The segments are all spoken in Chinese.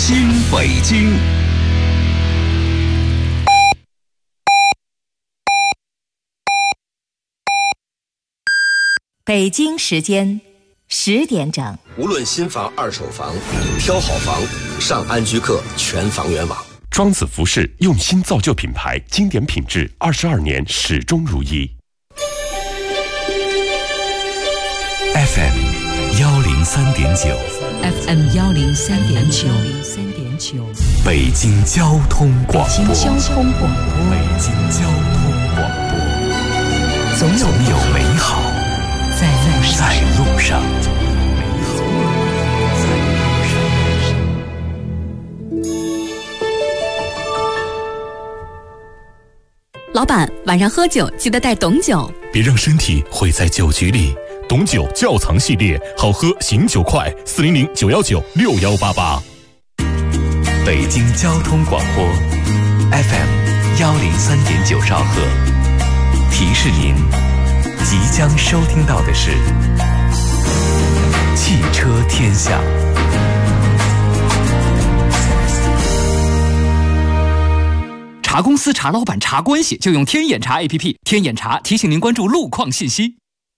新北京。 北京时间10点整。 无论新房、二手房，挑好房，上安居客全房源网。 庄子服饰用心造就品牌，经典品质，22年始终如一。 FM 103.9 FM 103.9 北京交通广播。 北京交通广播。 北京交通广播。总有美好在路上。 老板，晚上喝酒记得带董酒， 别让身体毁在酒局里。董酒窖藏系列，好喝醒酒快，400-919-6188。北京交通广播 FM 103.9兆赫，提示您即将收听到的是汽车天下。 查公司、查老板、查关系，就用天眼查 APP。天眼查提醒您关注路况信息。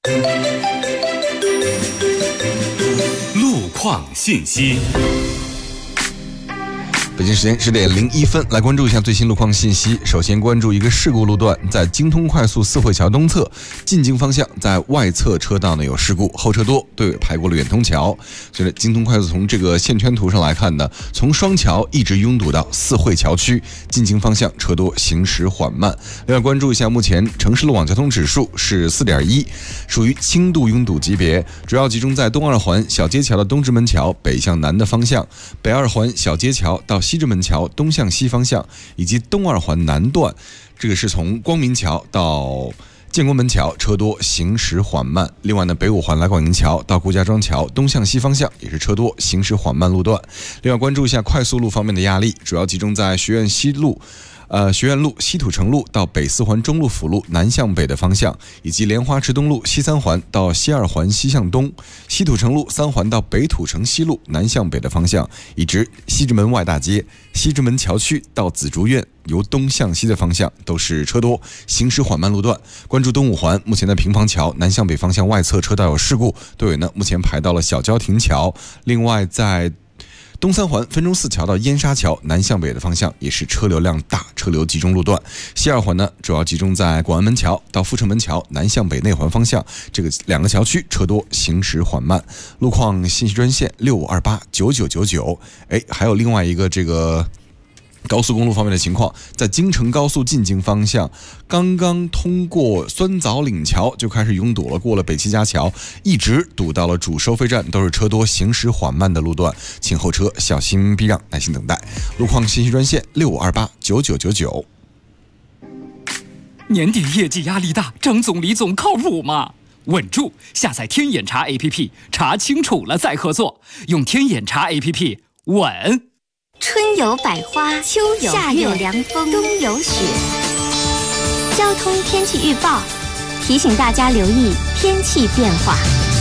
路况信息。 北京时间10点01分，来关注一下最新路况信息。首先关注一个事故路段，在京通快速四惠桥东侧进京方向，在外侧车道呢有事故，后车多，队尾排过了远通桥。所以京通快速从这个线圈图上来看呢，从双桥一直拥堵到四惠桥区，进京方向车多，行驶缓慢。另外关注一下，目前城市路网交通指数是4.1，属于轻度拥堵级别，主要集中在东二环小街桥的东直门桥北向南的方向，北二环小街桥到西直门桥东向西方向，以及东二环南段，这个是从光明桥到建国门桥车多，行驶缓慢。另外呢，北五环来广营桥到顾家庄桥东向西方向也是车多，行驶缓慢路段。另外关注一下快速路方面的压力，主要集中在学院路、西土城路到北四环中路辅路南向北的方向，以及莲花池东路西三环到西二环西向东，西土城路3环到北土城西路南向北的方向，以及西直门外大街、西直门桥区到紫竹院由东向西的方向都是车多，行驶缓慢路段。关注东五环，目前的平房桥南向北方向外侧车道有事故，队尾呢目前排到了小交亭桥。另外在东三环分钟寺桥到燕沙桥南向北的方向也是车流量大，车流集中路段。西二环呢主要集中在广安门桥到阜成门桥南向北内环方向，这个2个桥区车多，行驶缓慢。路况信息专线65289999。还有另外一个这个高速公路方面的情况，在京承高速进京方向，刚刚通过酸枣岭桥就开始拥堵了，过了北七家桥，一直堵到了主收费站，都是车多，行驶缓慢的路段，请后车小心避让，耐心等待。路况信息专线65289999。 年底业绩压力大，张总、李总靠谱吗？稳住！下载天眼查 APP， 查清楚了再合作，用天眼查 APP 稳。 春有百花，秋有夏有凉风，冬有雪。交通天气预报提醒大家留意天气变化。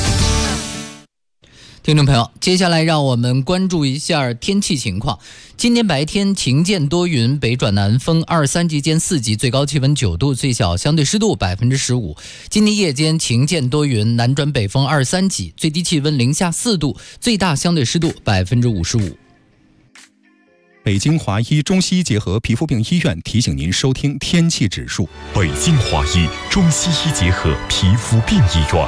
听众朋友，接下来让我们关注一下天气情况。今天白天晴间多云，北转南风，2、3级间4级，最高气温9度，最小相对湿度15%。今天夜间晴间多云，南转北风2、3级，最低气温零下4度，最大相对湿度55%。 北京华医中西医结合皮肤病医院提醒您收听天气指数。 北京华医中西医结合皮肤病医院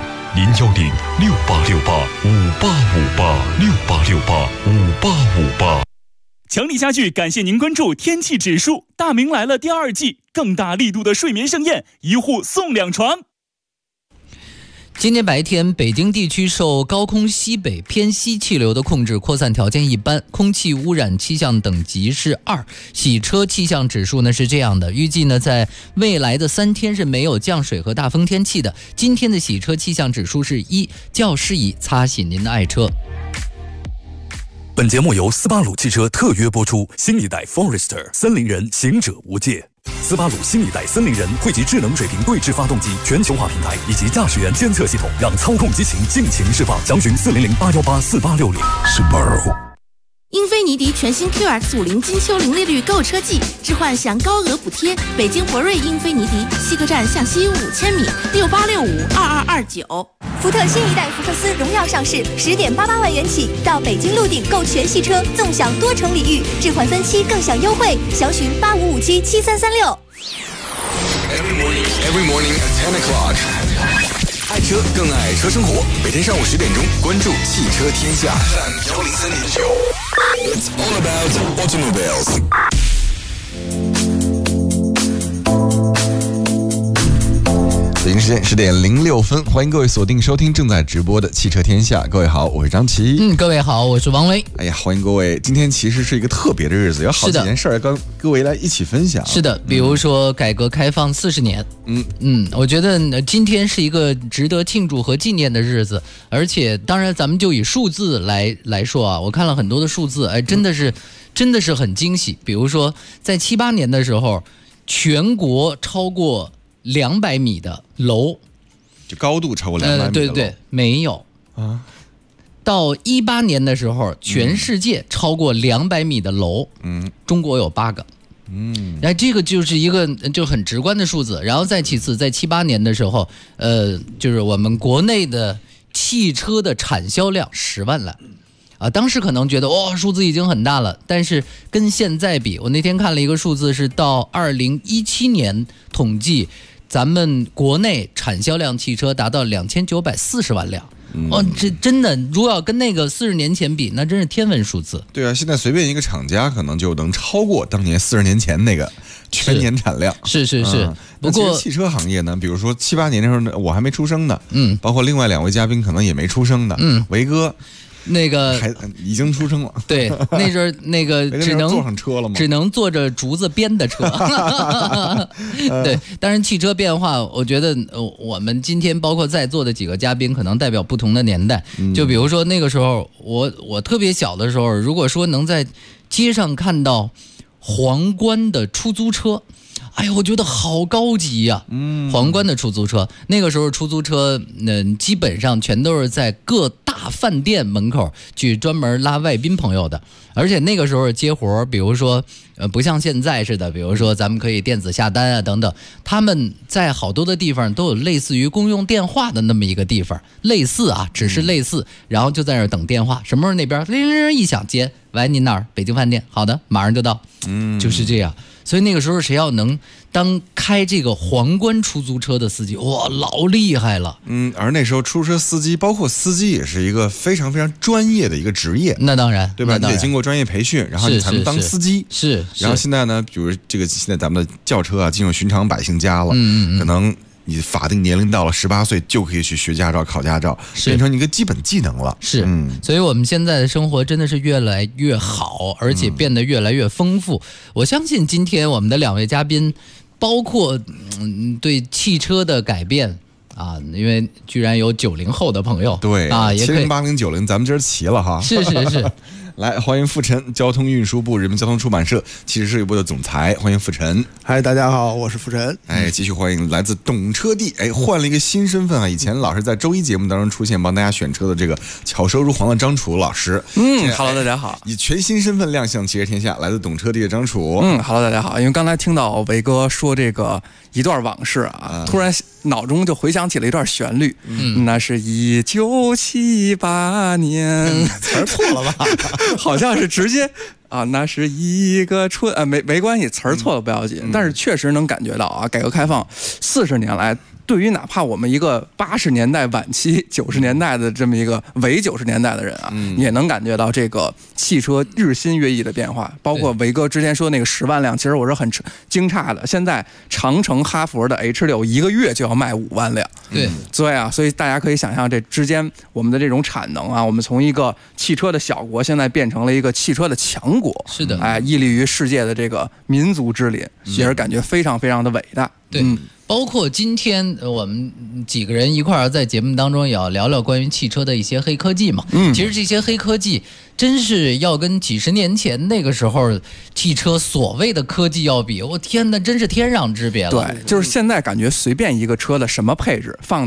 ，010-6868-5858，6868-5858。 强力家具感谢您关注天气指数。大明来了第2季，更大力度的睡眠盛宴，1户送2床。 今天白天，北京地区受高空西北偏西气流的控制，扩散条件一般，空气污染气象等级是2。洗车气象指数呢是这样的，预计呢在未来的3天是没有降水和大风天气的。今天的洗车气象指数是1，较适宜擦洗您的爱车。 本节目由斯巴鲁汽车特约播出，新一代 Forester 森林人，行者无界。斯巴鲁新一代森林人汇集智能水平对置发动机、全球化平台以及驾驶员监测系统，让操控激情尽情释放。详询400-818-4860。Subaru。 英菲尼迪全新 QX50金秋零利率购车季，置换享高额补贴。北京博瑞英菲尼迪西客站向西5000米，68652229。 福特新一代福克斯荣耀上市，10.88万元起，到北京陆鼎购全系车，纵享多重礼遇，置换分期更享优惠，详询85577336。 Every morning at 10 o'clock。爱车更爱车生活，每天上午10点钟，关注汽车天下103.9。It's all about automobiles。北京时间10点06分，欢迎各位锁定收听正在直播的汽车天下。各位好，我是张琪。 各位好，我是王威。 哎呀，欢迎各位！今天其实是一个特别的日子，有好几件事儿跟各位来一起分享。 是的，比如说改革开放40年。我觉得今天是一个值得庆祝和纪念的日子，而且当然咱们就以数字来说啊，我看了很多的数字，哎，真的是很惊喜。比如说在78年的时候，全国超过200米的楼， 就高度超过200米的楼。 对，没有啊。到18年的时候，全世界超过200米的楼，中国有8个。然后这个就是一个就很直观的数字。然后再其次，在78年的时候，就是我们国内的汽车的产销量10万辆。当时可能觉得数字已经很大了，但是跟现在比，我那天看了一个数字，是到2017年统计，咱们国内产销量汽车达到2940万辆。这真的，如果要跟那个40年前比，那真是天文数字。 对啊，现在随便一个厂家可能就能超过当年40年前那个全年产量。 是。不过汽车行业呢，比如说78年的时候，我还没出生的，包括另外2位嘉宾可能也没出生的，维哥。那个还已经出生了， 对，那阵儿那个只能坐上车了吗？ 只能坐着竹子编的车。对，当然汽车变化，我觉得我们今天包括在座的几个嘉宾，可能代表不同的年代。就比如说那个时候，我特别小的时候，如果说能在街上看到皇冠的出租车。哎呀，我觉得好高级呀！皇冠的出租车，那个时候出租车，基本上全都是在各大饭店门口去专门拉外宾朋友的。而且那个时候接活，比如说，不像现在似的，比如说咱们可以电子下单啊等等，他们在好多的地方都有类似于公用电话的那么一个地方，类似啊，只是类似，然后就在那儿等电话，什么时候那边铃铃一响接，喂，您哪儿？北京饭店，好的，马上就到，就是这样。所以那个时候谁要能当开这个皇冠出租车的司机，哇，老厉害了。 而那时候出租车司机，包括司机也是一个非常非常专业的一个职业。 那当然， 对吧？你得经过专业培训，然后你才能当司机。 是。 然后现在呢，比如这个现在咱们的轿车啊，进入寻常百姓家了，可能你法定年龄到了18岁就可以去学驾照、考驾照，变成一个基本技能了。 是，所以我们现在的生活真的是越来越好，而且变得越来越丰富。我相信今天我们的2位嘉宾，包括对汽车的改变啊，因为居然有90后的朋友， 对啊，也可以 70、80、90，咱们今儿齐了哈。 是。 来，欢迎傅晨，交通运输部人民交通出版社汽车设计部的总裁，欢迎傅晨。 嗨，大家好，我是傅晨。 继续欢迎来自懂车帝，换了一个新身份啊！以前老是在周一节目当中出现，帮大家选车的这个巧舌如簧的张楚老师。 Hello， 大家好。 以全新身份亮相汽车天下，来自懂车帝的张楚。 Hello， 大家好。因为刚才听到维哥说这个一段往事啊，突然脑中就回想起了一段旋律。那是1978年， 词儿错了吧？ 好像是直接啊，那是一个春啊，没关系，词儿错了不要紧，但是确实能感觉到啊，改革开放40年来，对于哪怕我们一个80年代晚期、90年代的这么一个伪90年代的人啊，也能感觉到这个汽车日新月异的变化。包括维哥之前说那个10万辆，其实我是很惊诧的。现在长城、哈佛的 H6一个月就要卖5万辆，对啊，所以大家可以想象这之间我们的这种产能啊，我们从一个汽车的小国，现在变成了一个汽车的强国。 是的， 屹立于世界的这个民族之林，也是感觉非常非常的伟大。 对。包括今天我们几个人一块儿在节目当中也要聊聊关于汽车的一些黑科技嘛。其实这些黑科技真是要跟几十年前那个时候汽车所谓的科技要比，我天哪，真是天壤之别了。 对，就是现在感觉随便一个车的什么配置放在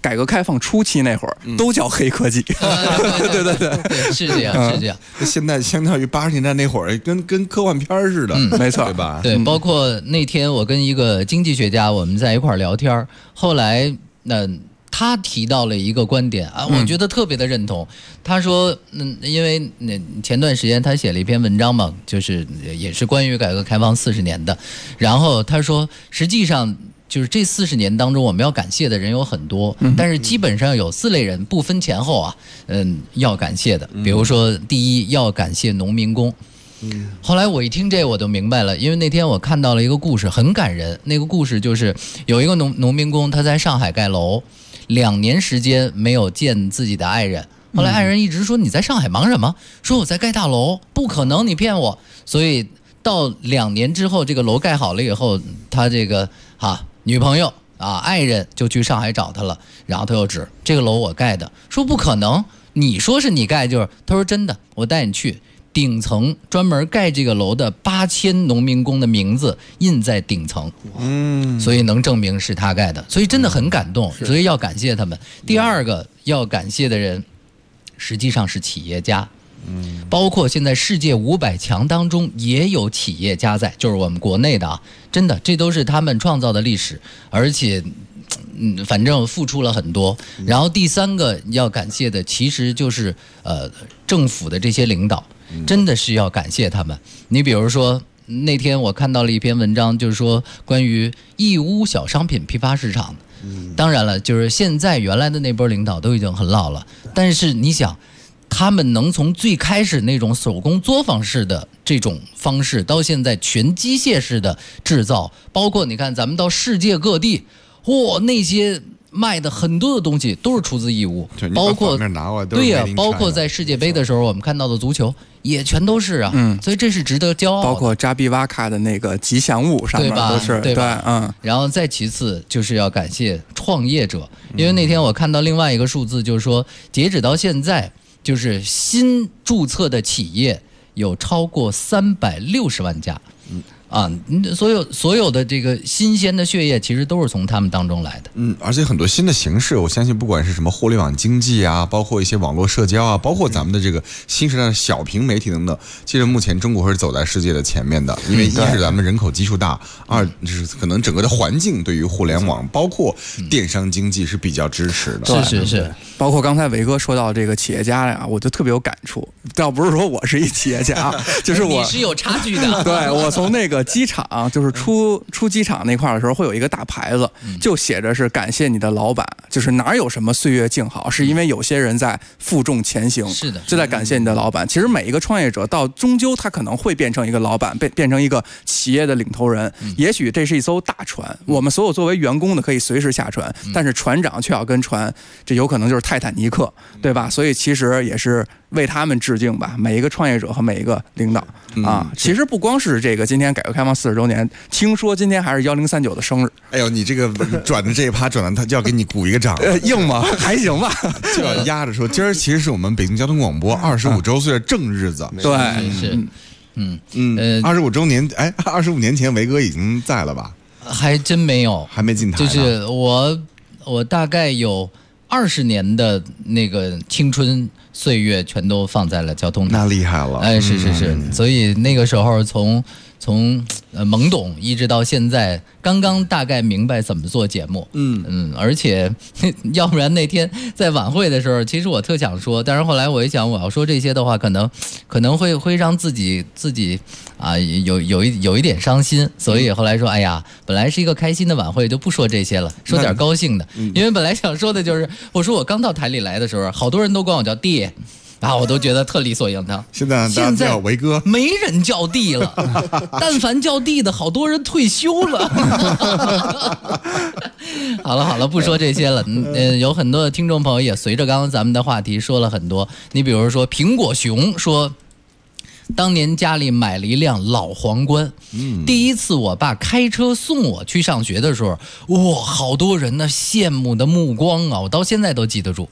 改革开放初期那会儿都叫黑科技。 对，是这样，是这样。 现在相当于80年代那会儿，跟科幻片似的， 没错， 对吧？ 对，包括那天我跟一个经济学家我们在一块儿聊天，后来他提到了一个观点啊，我觉得特别的认同。他说，因为前段时间他写了一篇文章嘛，就是也是关于改革开放40年的。然后他说，实际上就是这40年当中，我们要感谢的人有很多，但是基本上有4类人，不分前后啊，要感谢的。比如说，第一要感谢农民工。后来我一听这我就明白了，因为那天我看到了一个故事，很感人。那个故事就是有一个农民工，他在上海盖楼。2年时间没有见自己的爱人，后来爱人一直说你在上海忙什么？说我在盖大楼，不可能，你骗我。所以到2年之后，这个楼盖好了以后，他这个女朋友爱人就去上海找他了，然后他又指这个楼我盖的，说不可能，你说是你盖就是，他说真的，我带你去。顶层专门盖这个楼的8000农民工的名字印在顶层，所以能证明是他盖的，所以真的很感动，所以要感谢他们。第二个要感谢的人，实际上是企业家，包括现在世界500强当中也有企业家在，就是我们国内的啊，真的这都是他们创造的历史，而且。反正付出了很多。然后第3个要感谢的，其实就是政府的这些领导，真的是要感谢他们。你比如说那天我看到了一篇文章，就是说关于义乌小商品批发市场的。当然了，就是现在原来的那波领导都已经很老了，但是你想，他们能从最开始那种手工作坊式的这种方式，到现在全机械式的制造，包括你看咱们到世界各地。那些卖的很多的东西都是出自义乌，包括对呀，包括在世界杯的时候我们看到的足球也全都是啊，所以这是值得骄傲的。 包括扎比瓦卡的那个吉祥物上面都是， 对吧？然后再其次就是要感谢创业者，因为那天我看到另外一个数字，就是说截止到现在，就是新注册的企业有超过360万家。所有的这个新鲜的血液，其实都是从他们当中来的。 而且很多新的形式，我相信不管是什么互联网经济啊，包括一些网络社交啊，包括咱们的这个新时代的小屏媒体等等，其实目前中国是走在世界的前面的。因为一是咱们人口基数大，二就是可能整个的环境对于互联网，包括电商经济是比较支持的。 是。 包括刚才伟哥说到这个企业家呀，我就特别有感触。倒不是说我是一企业家，就是我你是有差距的。 对，我从那个机场，就是出机场那块的时候，会有一个大牌子，就写着是感谢你的老板，就是哪有什么岁月静好，是因为有些人在负重前行， 是的， 就在感谢你的老板。其实每一个创业者到终究他可能会变成一个老板，变成一个企业的领头人。也许这是一艘大船，我们所有作为员工的可以随时下船，但是船长却要跟船，这有可能就是泰坦尼克，对吧？所以其实也是为他们致敬吧，每一个创业者和每一个领导啊。其实不光是这个今天改革开放40周年，听说今天还是1039的生日。 哎呦，你这个转的这一趴转的，他就要给你鼓一个掌。 硬吗？还行吧， 就要压着说，今儿其实是我们北京交通广播25周岁的正日子。 对， 是 ，25周年，哎，25年前维哥已经在了吧？ 还真没有， 还没进台。 就是我大概有20年的那个青春岁月全都放在了交通台。 那厉害了。 哎，是，所以那个时候从懵懂一直到现在，刚刚大概明白怎么做节目。而且要不然那天在晚会的时候，其实我特想说，但是后来我一想，我要说这些的话，可能会让自己啊有一点伤心，所以后来说，哎呀，本来是一个开心的晚会，就不说这些了，说点高兴的。因为本来想说的就是，我说我刚到台里来的时候，好多人都管我叫弟。我都觉得特理所应当。 现在大家叫维哥， 没人叫弟了。但凡叫弟的，好多人退休了。好了，不说这些了。有很多的听众朋友也随着刚刚咱们的话题说了很多。你比如说苹果熊说，当年家里买了一辆老皇冠，第一次我爸开车送我去上学的时候，哇，好多人呢羡慕的目光啊，我到现在都记得住。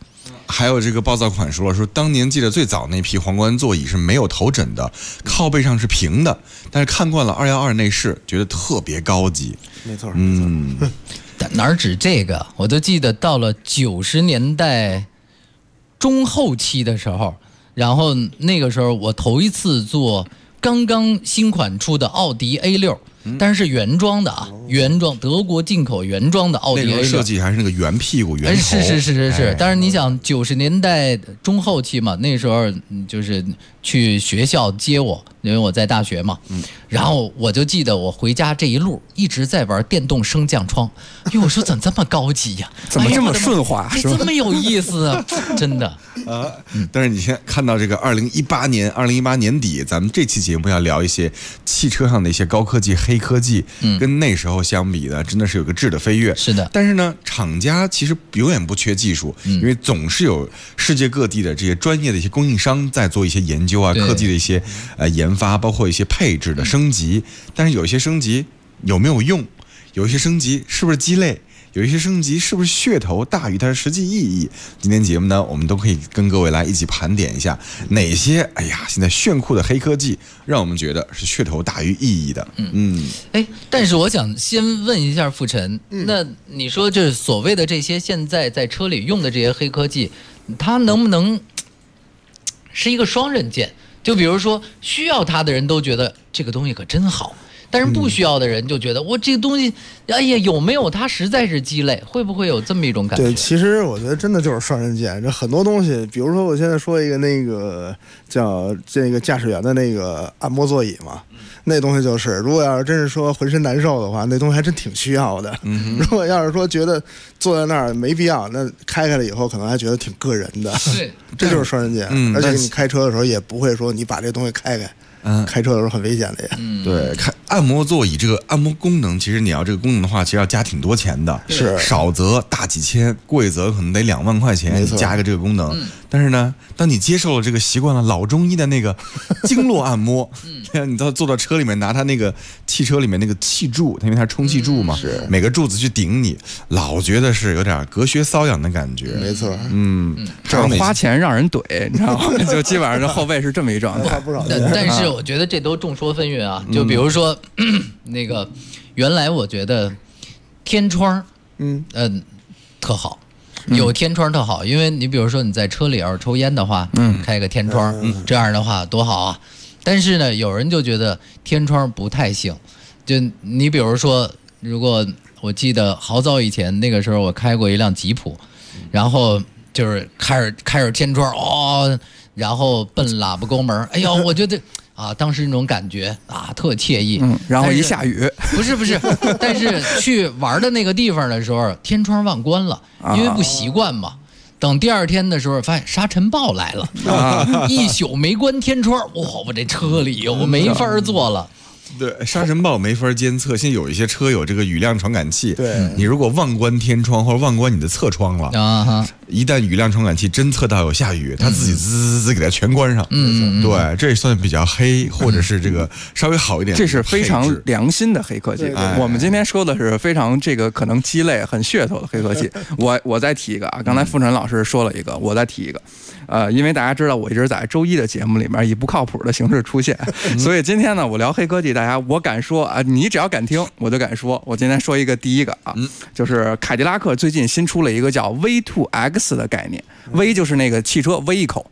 还有这个暴躁款说了，说当年记得最早那批皇冠座椅是没有头枕的，靠背上是平的，但是看惯了212内饰，觉得特别高级。 没错， 哪止这个，我都记得到了90年代中后期的时候，然后那个时候我头一次坐刚刚新款出的奥迪 A6。但是原装的啊，原装德国进口原装的奥迪 A6， 那个设计还是那个圆屁股圆头。 是。但是你想90年代中后期嘛，那时候就是去学校接我，因为我在大学嘛。然后我就记得我回家这一路一直在玩电动升降窗，因为我说怎么这么高级呀， 怎么这么顺滑， 这么有意思啊，真的。 但是你现在看到这个2018年底，咱们这期节目要聊一些汽车上的一些高科技黑科技，跟那时候相比呢，真的是有个质的飞跃。 是的， 但是呢，厂家其实永远不缺技术，因为总是有世界各地的这些专业的一些供应商在做一些研究啊，科技的一些研发，包括一些配置的升级。但是有一些升级有没有用？有一些升级是不是鸡肋？有一些升级是不是噱头大于它的实际意义？今天节目呢，我们都可以跟各位来一起盘点一下哪些现在炫酷的黑科技让我们觉得是噱头大于意义的。 但是我想先问一下傅晨，那你说这所谓的这些现在在车里用的这些黑科技，它能不能是一个双刃剑？就比如说需要它的人都觉得这个东西可真好，但是不需要的人就觉得我这个东西，有没有它实在是鸡肋，会不会有这么一种感觉？ 对，其实我觉得真的就是双刃剑。这很多东西，比如说我现在说一个那个叫这个驾驶员的那个按摩座椅嘛，那东西就是，如果要是真是说浑身难受的话，那东西还真挺需要的。如果要是说觉得坐在那儿没必要，那开了以后可能还觉得挺硌人的。 对， 这就是双刃剑。而且你开车的时候也不会说你把这东西开开。开车的时候很危险的呀。 对，按摩座椅这个按摩功能，其实你要这个功能的话，其实要加挺多钱的， 是少则大几千，贵则可能得2万块钱加个这个功能。但是呢，当你接受了这个习惯了老中医的那个经络按摩，你坐到车里面拿它那个汽车里面那个气柱，因为它是充气柱嘛，每个柱子去顶你，老觉得是有点隔靴搔痒的感觉。 没错， 这是花钱让人怼，你知道吗？就基本上这后背是这么一状态。 但是我觉得这都众说纷纭啊。就比如说那个，原来我觉得天窗，特好。有天窗特好，因为你比如说你在车里要是抽烟的话，开个天窗，这样的话多好啊。但是呢，有人就觉得天窗不太行。就你比如说，如果我记得好早以前那个时候，我开过一辆吉普，然后就是开着天窗然后奔喇叭沟门，哎呦，我觉得当时那种感觉特惬意。 然后一下雨， 不是，但是去玩的那个地方的时候，天窗忘关了，因为不习惯嘛。等第二天的时候，发现沙尘暴来了，一宿没关天窗，我这车里我没法坐了。 对，沙尘暴没法监测。现在有一些车有这个雨量传感器， 对， 你如果忘关天窗或者忘关你的侧窗了，一旦雨量传感器侦测到有下雨，它自己滋给它全关上。对，这也算比较黑，或者是这个稍微好一点。 这是非常良心的黑科技。我们今天说的是非常这个可能鸡肋、很噱头的黑科技。我再提一个刚才傅晨老师说了一个，我再提一个。因为大家知道我一直在周一的节目里面以不靠谱的形式出现，所以今天呢，我聊黑科技，大家我敢说你只要敢听，我就敢说。我今天说一个第一个就是凯迪拉克最近新出了一个叫 V2X 的概念。V 就是那个汽车 vehicle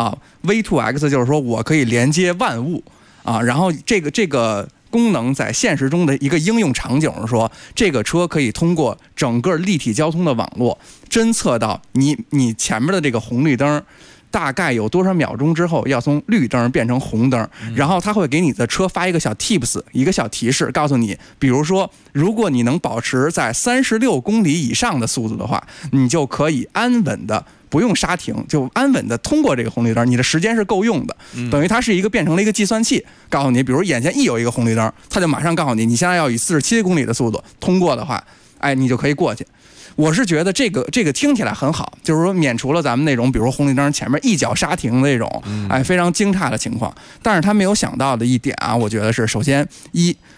V2X 就是说我可以连接万物然后这个功能在现实中的一个应用场景是说，这个车可以通过整个立体交通的网络侦测到你前面的这个红绿灯大概有多少秒钟之后要从绿灯变成红灯，然后它会给你的车发一个小 tips， 一个小提示，告诉你，比如说，如果你能保持在36公里以上的速度的话，你就可以安稳的不用刹停，就安稳的通过这个红绿灯，你的时间是够用的。等于它是变成了一个计算器，告诉你，比如眼前一有一个红绿灯，它就马上告诉你，你现在要以47公里的速度通过的话，你就可以过去。我是觉得这个听起来很好，就是说免除了咱们那种比如说红绿灯前面一脚刹停的那种非常惊诧的情况。但是他没有想到的一点我觉得是，首先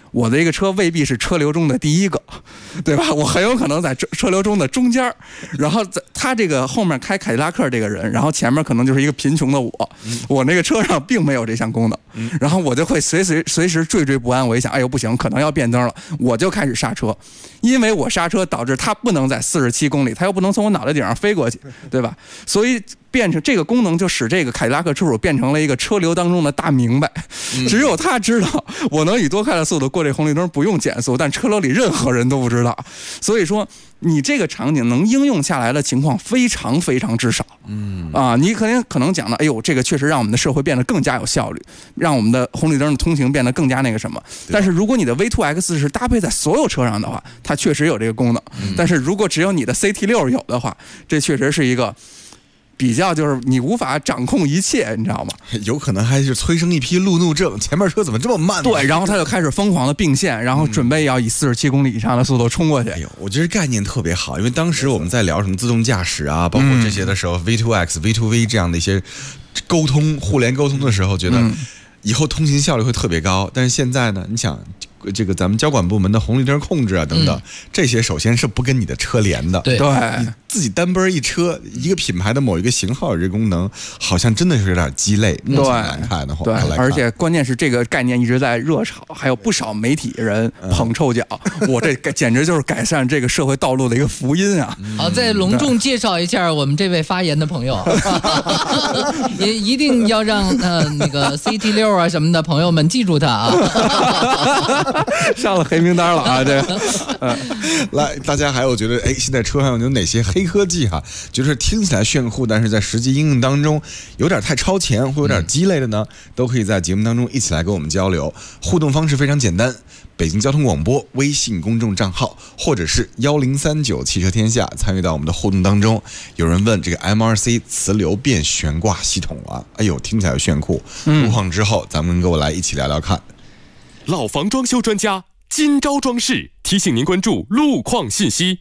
我的这个车未必是车流中的第一个，对吧？我很有可能在车流中的中间，然后他这个后面开凯迪拉克这个人，然后前面可能就是一个贫穷的我那个车上并没有这项功能，然后我就会随时惴惴不安。我一想，哎呦不行，可能要变灯了，我就开始刹车，因为我刹车导致它不能在47公里，它又不能从我脑袋顶上飞过去，对吧？所以变成这个功能就使这个凯迪拉克车主变成了一个车流当中的大明白，只有他知道我能以多快的速度过这红绿灯不用减速，但车流里任何人都不知道。所以说你这个场景能应用下来的情况非常非常之少。你可能讲的，哎呦，这个确实让我们的社会变得更加有效率，让我们的红绿灯的通行变得更加那个什么。但是如果你的 V2X 是搭配在所有车上的话，它确实有这个功能。但是如果只有你的 CT6 有的话，这确实是一个比较就是你无法掌控一切，你知道吗？ 有可能还是催生一批路怒症，前面车怎么这么慢呢？ 对，然后他就开始疯狂的并线，然后准备要以47公里以上的速度冲过去。 哎呦，我觉得概念特别好，因为当时我们在聊什么自动驾驶啊，包括这些的时候，V2X、V2V 这样的一些沟通、互联沟通的时候，觉得以后通行效率会特别高。但是现在呢，你想。这个咱们交管部门的红绿灯控制啊等等，这些首先是不跟你的车连的。 对， 你自己单奔一车，一个品牌的某一个型号有这功能，好像真的是有点鸡肋。目前来看的话， 对，而且关键是这个概念一直在热炒，还有不少媒体人捧臭脚。我这简直就是改善这个社会道路的一个福音啊！ 好，再隆重介绍一下我们这位发言的朋友，也一定要让那个 CT6 啊什么的朋友们记住他啊。 上了黑名单了啊！这个， 来，大家还有觉得，现在车上有哪些黑科技哈？就是听起来炫酷，但是在实际应用当中有点太超前，或有点鸡肋的呢，都可以在节目当中一起来跟我们交流。互动方式非常简单，北京交通广播微信公众账号，或者是1039汽车天下，参与到我们的互动当中。有人问这个 MRC 磁流变悬挂系统了，哎呦，听起来炫酷。路况之后，咱们跟我来一起聊聊看。 老房装修专家金招装饰提醒您关注路况信息。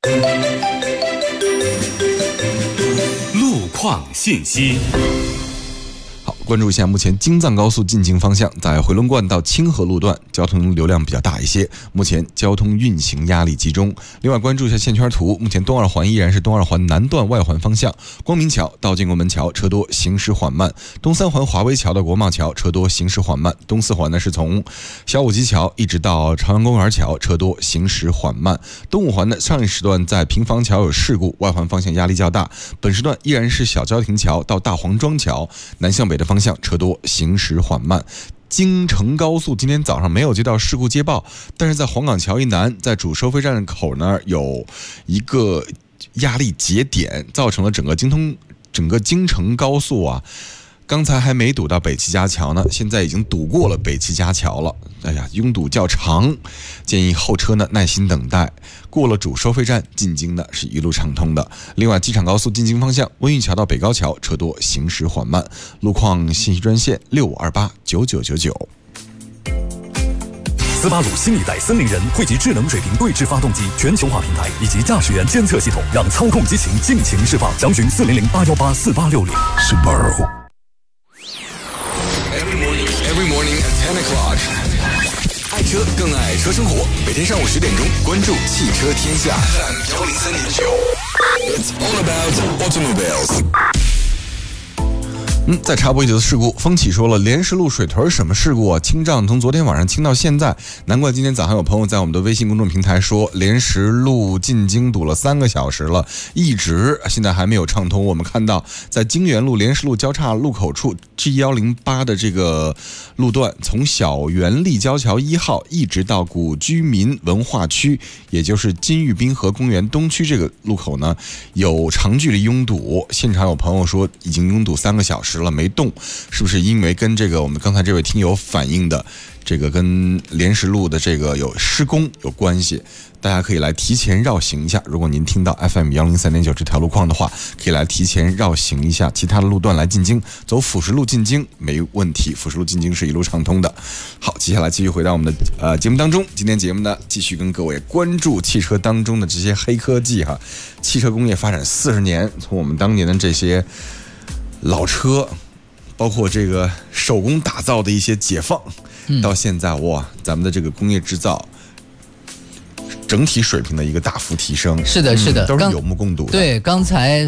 路况信息。 好，关注一下目前京藏高速进京方向，在回龙观到清河路段交通流量比较大一些，目前交通运行压力集中。另外关注一下线圈图，目前东二环依然是东二环南段外环方向，光明桥到建国门桥车多行驶缓慢，东三环华威桥到国贸桥车多行驶缓慢，东四环呢是从小武基桥一直到朝阳公园桥车多行驶缓慢，东五环的上一时段在平房桥有事故，外环方向压力较大，本时段依然是小交亭桥到大黄庄桥南向北的方向车多行驶缓慢。京承高速今天早上没有接到事故接报，但是在黄岗桥以南，在主收费站口那儿有一个压力节点，造成了整个京承高速啊，刚才还没堵到北齐家桥呢，现在已经堵过了北齐家桥了。哎呀，拥堵较长，建议后车呢耐心等待。过了主收费站进京呢是一路畅通的。另外，机场高速进京方向温榆桥到北高桥车多行驶缓慢。路况信息专线65289999。 斯巴鲁新一代森林人汇集智能水平对置发动机全球化平台以及驾驶员监测系统，让操控激情尽情释放。详询400-818-4860。Subaru。 Every morning at 10 o'clock。爱车更爱车生活，每天上午10点钟，关注汽车天下。103.9。It's all about automobiles。 再插播一则事故，风起说了，莲石路水屯什么事故啊？清障从昨天晚上清到现在，难怪今天早上有朋友在我们的微信公众平台说，莲石路进京堵了3个小时了，一直现在还没有畅通。我们看到在京园路莲石路交叉路口处 G108的这个路段，从小园立交桥1号一直到古居民文化区，也就是金玉滨河公园东区这个路口呢，有长距离拥堵。现场有朋友说已经拥堵3个小时了没动，是不是因为跟这个我们刚才这位听友反映的这个跟莲石路的这个有施工有关系？大家可以来提前绕行一下，如果您听到 FM 103.9这条路况的话，可以来提前绕行一下其他的路段来进京，走辅石路进京没问题，辅石路进京是一路畅通的。好，接下来继续回到我们的节目当中，今天节目呢继续跟各位关注汽车当中的这些黑科技哈。汽车工业发展40年，从我们当年的这些老车包括这个手工打造的一些解放，到现在哇，咱们的这个工业制造整体水平的一个大幅提升。 是的，是的， 都是有目共睹的。 对，刚才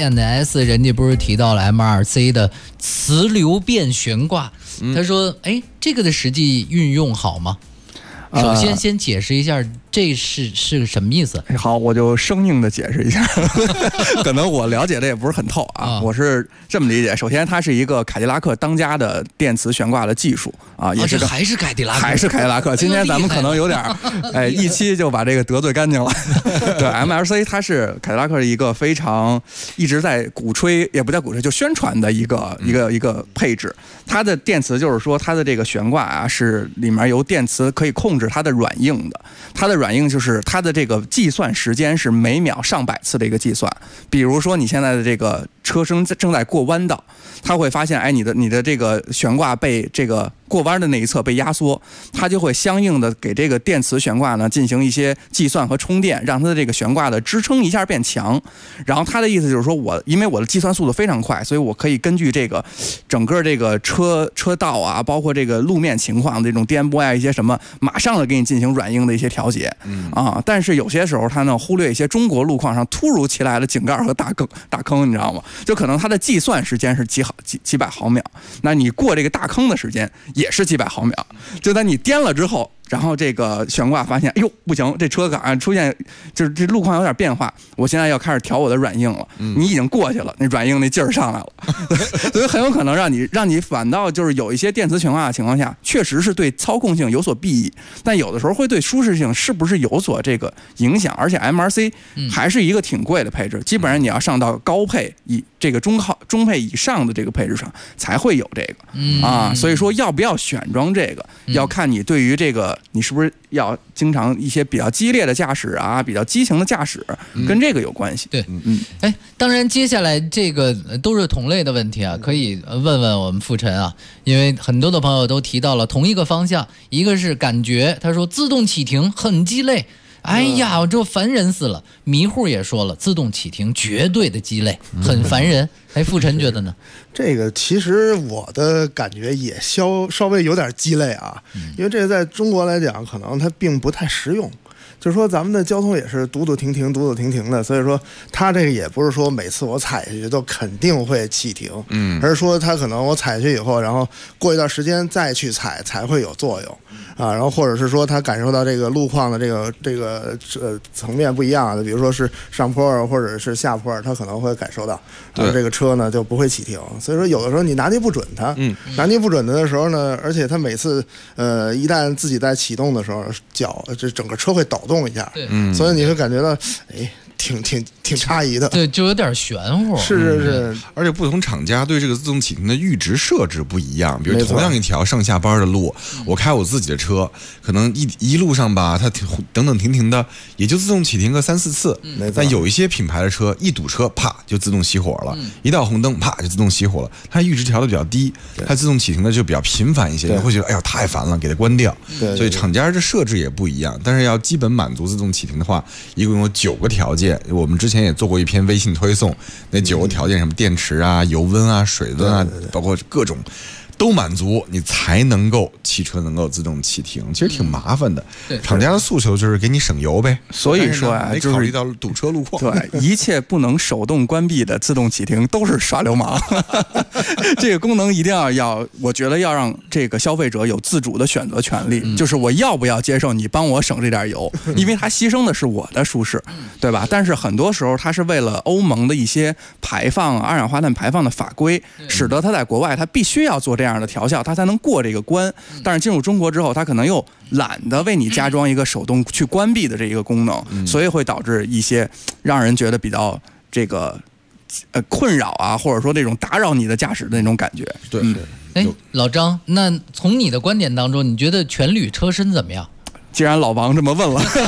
CNS 人家不是提到了 MRC 的磁流变悬挂，他说，哎，这个的实际运用好吗？首先，先解释一下这是什么意思？ 好，我就生硬的解释一下，可能我了解的也不是很透啊。我是这么理解：首先，它是一个凯迪拉克当家的电磁悬挂的技术啊，也是这还是凯迪拉克， 还是凯迪拉克。今天咱们可能有点一期就把这个得罪干净了。对 ，MLC 它是凯迪拉克的一个非常一直在鼓吹，也不叫鼓吹，就宣传的一个配置。它的电磁就是说，它的这个悬挂啊，是里面由电磁可以控制它的软硬的。它的软硬就是它的这个计算时间是每秒上百次的一个计算。比如说你现在的这个车身正在过弯道，它会发现，哎，你的这个悬挂被这个过弯的那一侧被压缩，它就会相应的给这个电磁悬挂呢进行一些计算和充电，让它的这个悬挂的支撑一下变强。然后它的意思就是说，因为我的计算速度非常快，所以我可以根据这个整个这个车道啊，包括这个路面情况这种颠簸啊，一些什么，马上的给你进行软硬的一些调节。但是有些时候它呢忽略一些中国路况上突如其来的井盖和大坑，你知道吗？就可能它的计算时间是几百毫秒，那你过这个大坑的时间也是几百毫秒，就在你颠了之后，然后这个悬挂发现，哎呦不行，这车杆出现就是这路况有点变化，我现在要开始调我的软硬了。你已经过去了，那软硬那劲儿上来了，所以很有可能让你反倒就是有一些电磁悬挂的情况下，确实是对操控性有所裨益，但有的时候会对舒适性是不是有所这个影响。而且 MRC 还是一个挺贵的配置，基本上你要上到高配以这个中配以上的这个配置上才会有这个所以说要不要选装这个，要看你对于这个你是不是要经常一些比较激烈的驾驶啊，比较激情的驾驶，跟这个有关系。 对，哎，当然接下来这个都是同类的问题啊，可以问问我们傅晨啊，因为很多的朋友都提到了同一个方向，一个是感觉，他说自动启停很鸡肋。哎呀，我这烦人死了！迷糊也说了，自动启停绝对的鸡肋，很烦人。哎，傅晨觉得呢？ 这个其实我的感觉也稍微有点鸡肋啊，因为这个在中国来讲，可能它并不太实用。就是说咱们的交通也是堵堵停停的，所以说它这个也不是说每次我踩下去都肯定会启停，而是说它可能我踩下去以后，然后过一段时间再去踩才会有作用啊，然后或者是说它感受到这个路况的这个层面不一样的，比如说是上坡或者是下坡，它可能会感受到，这个车呢就不会启停。所以说有的时候你拿捏不准它，拿捏不准的时候呢，而且它每次一旦自己在启动的时候，这整个车会抖动一下，所以你会感觉到，哎，挺诧异的， 对，就有点玄乎。 是， 而且不同厂家对这个自动启停的阈值设置不一样。比如同样一条上下班的路，我开我自己的车，可能一路上吧，它等等停停的，也就自动启停个3-4次。但有一些品牌的车，一堵车啪就自动熄火了，一到红灯啪就自动熄火了。它阈值调的比较低，它自动启停的就比较频繁一些，你会觉得哎呀太烦了，给它关掉。所以厂家的设置也不一样，但是要基本满足自动启停的话，一共有9个条件。我们之前也做过一篇微信推送，那9个条件，什么电池啊、油温啊、水温啊，包括各种都满足，你才能够汽车能够自动启停。其实挺麻烦的，厂家的诉求就是给你省油呗。 所以说啊， 没考虑到堵车路况。 对，一切不能手动关闭的自动启停都是耍流氓。这个功能一定要，我觉得要让这个消费者有自主的选择权利，就是我要不要接受你帮我省这点油，因为它牺牲的是我的舒适，对吧？但是很多时候它是为了欧盟的一些排放二氧化碳排放的法规，使得它在国外它必须要做这样的调校，它才能过这个关。但是进入中国之后，它可能又懒得为你加装一个手动去关闭的这一个功能，所以会导致一些让人觉得比较这个困扰啊，或者说这种打扰你的驾驶的那种感觉。 对， 哎，老张，那从你的观点当中，你觉得全铝车身怎么样？ 既然老王这么问了。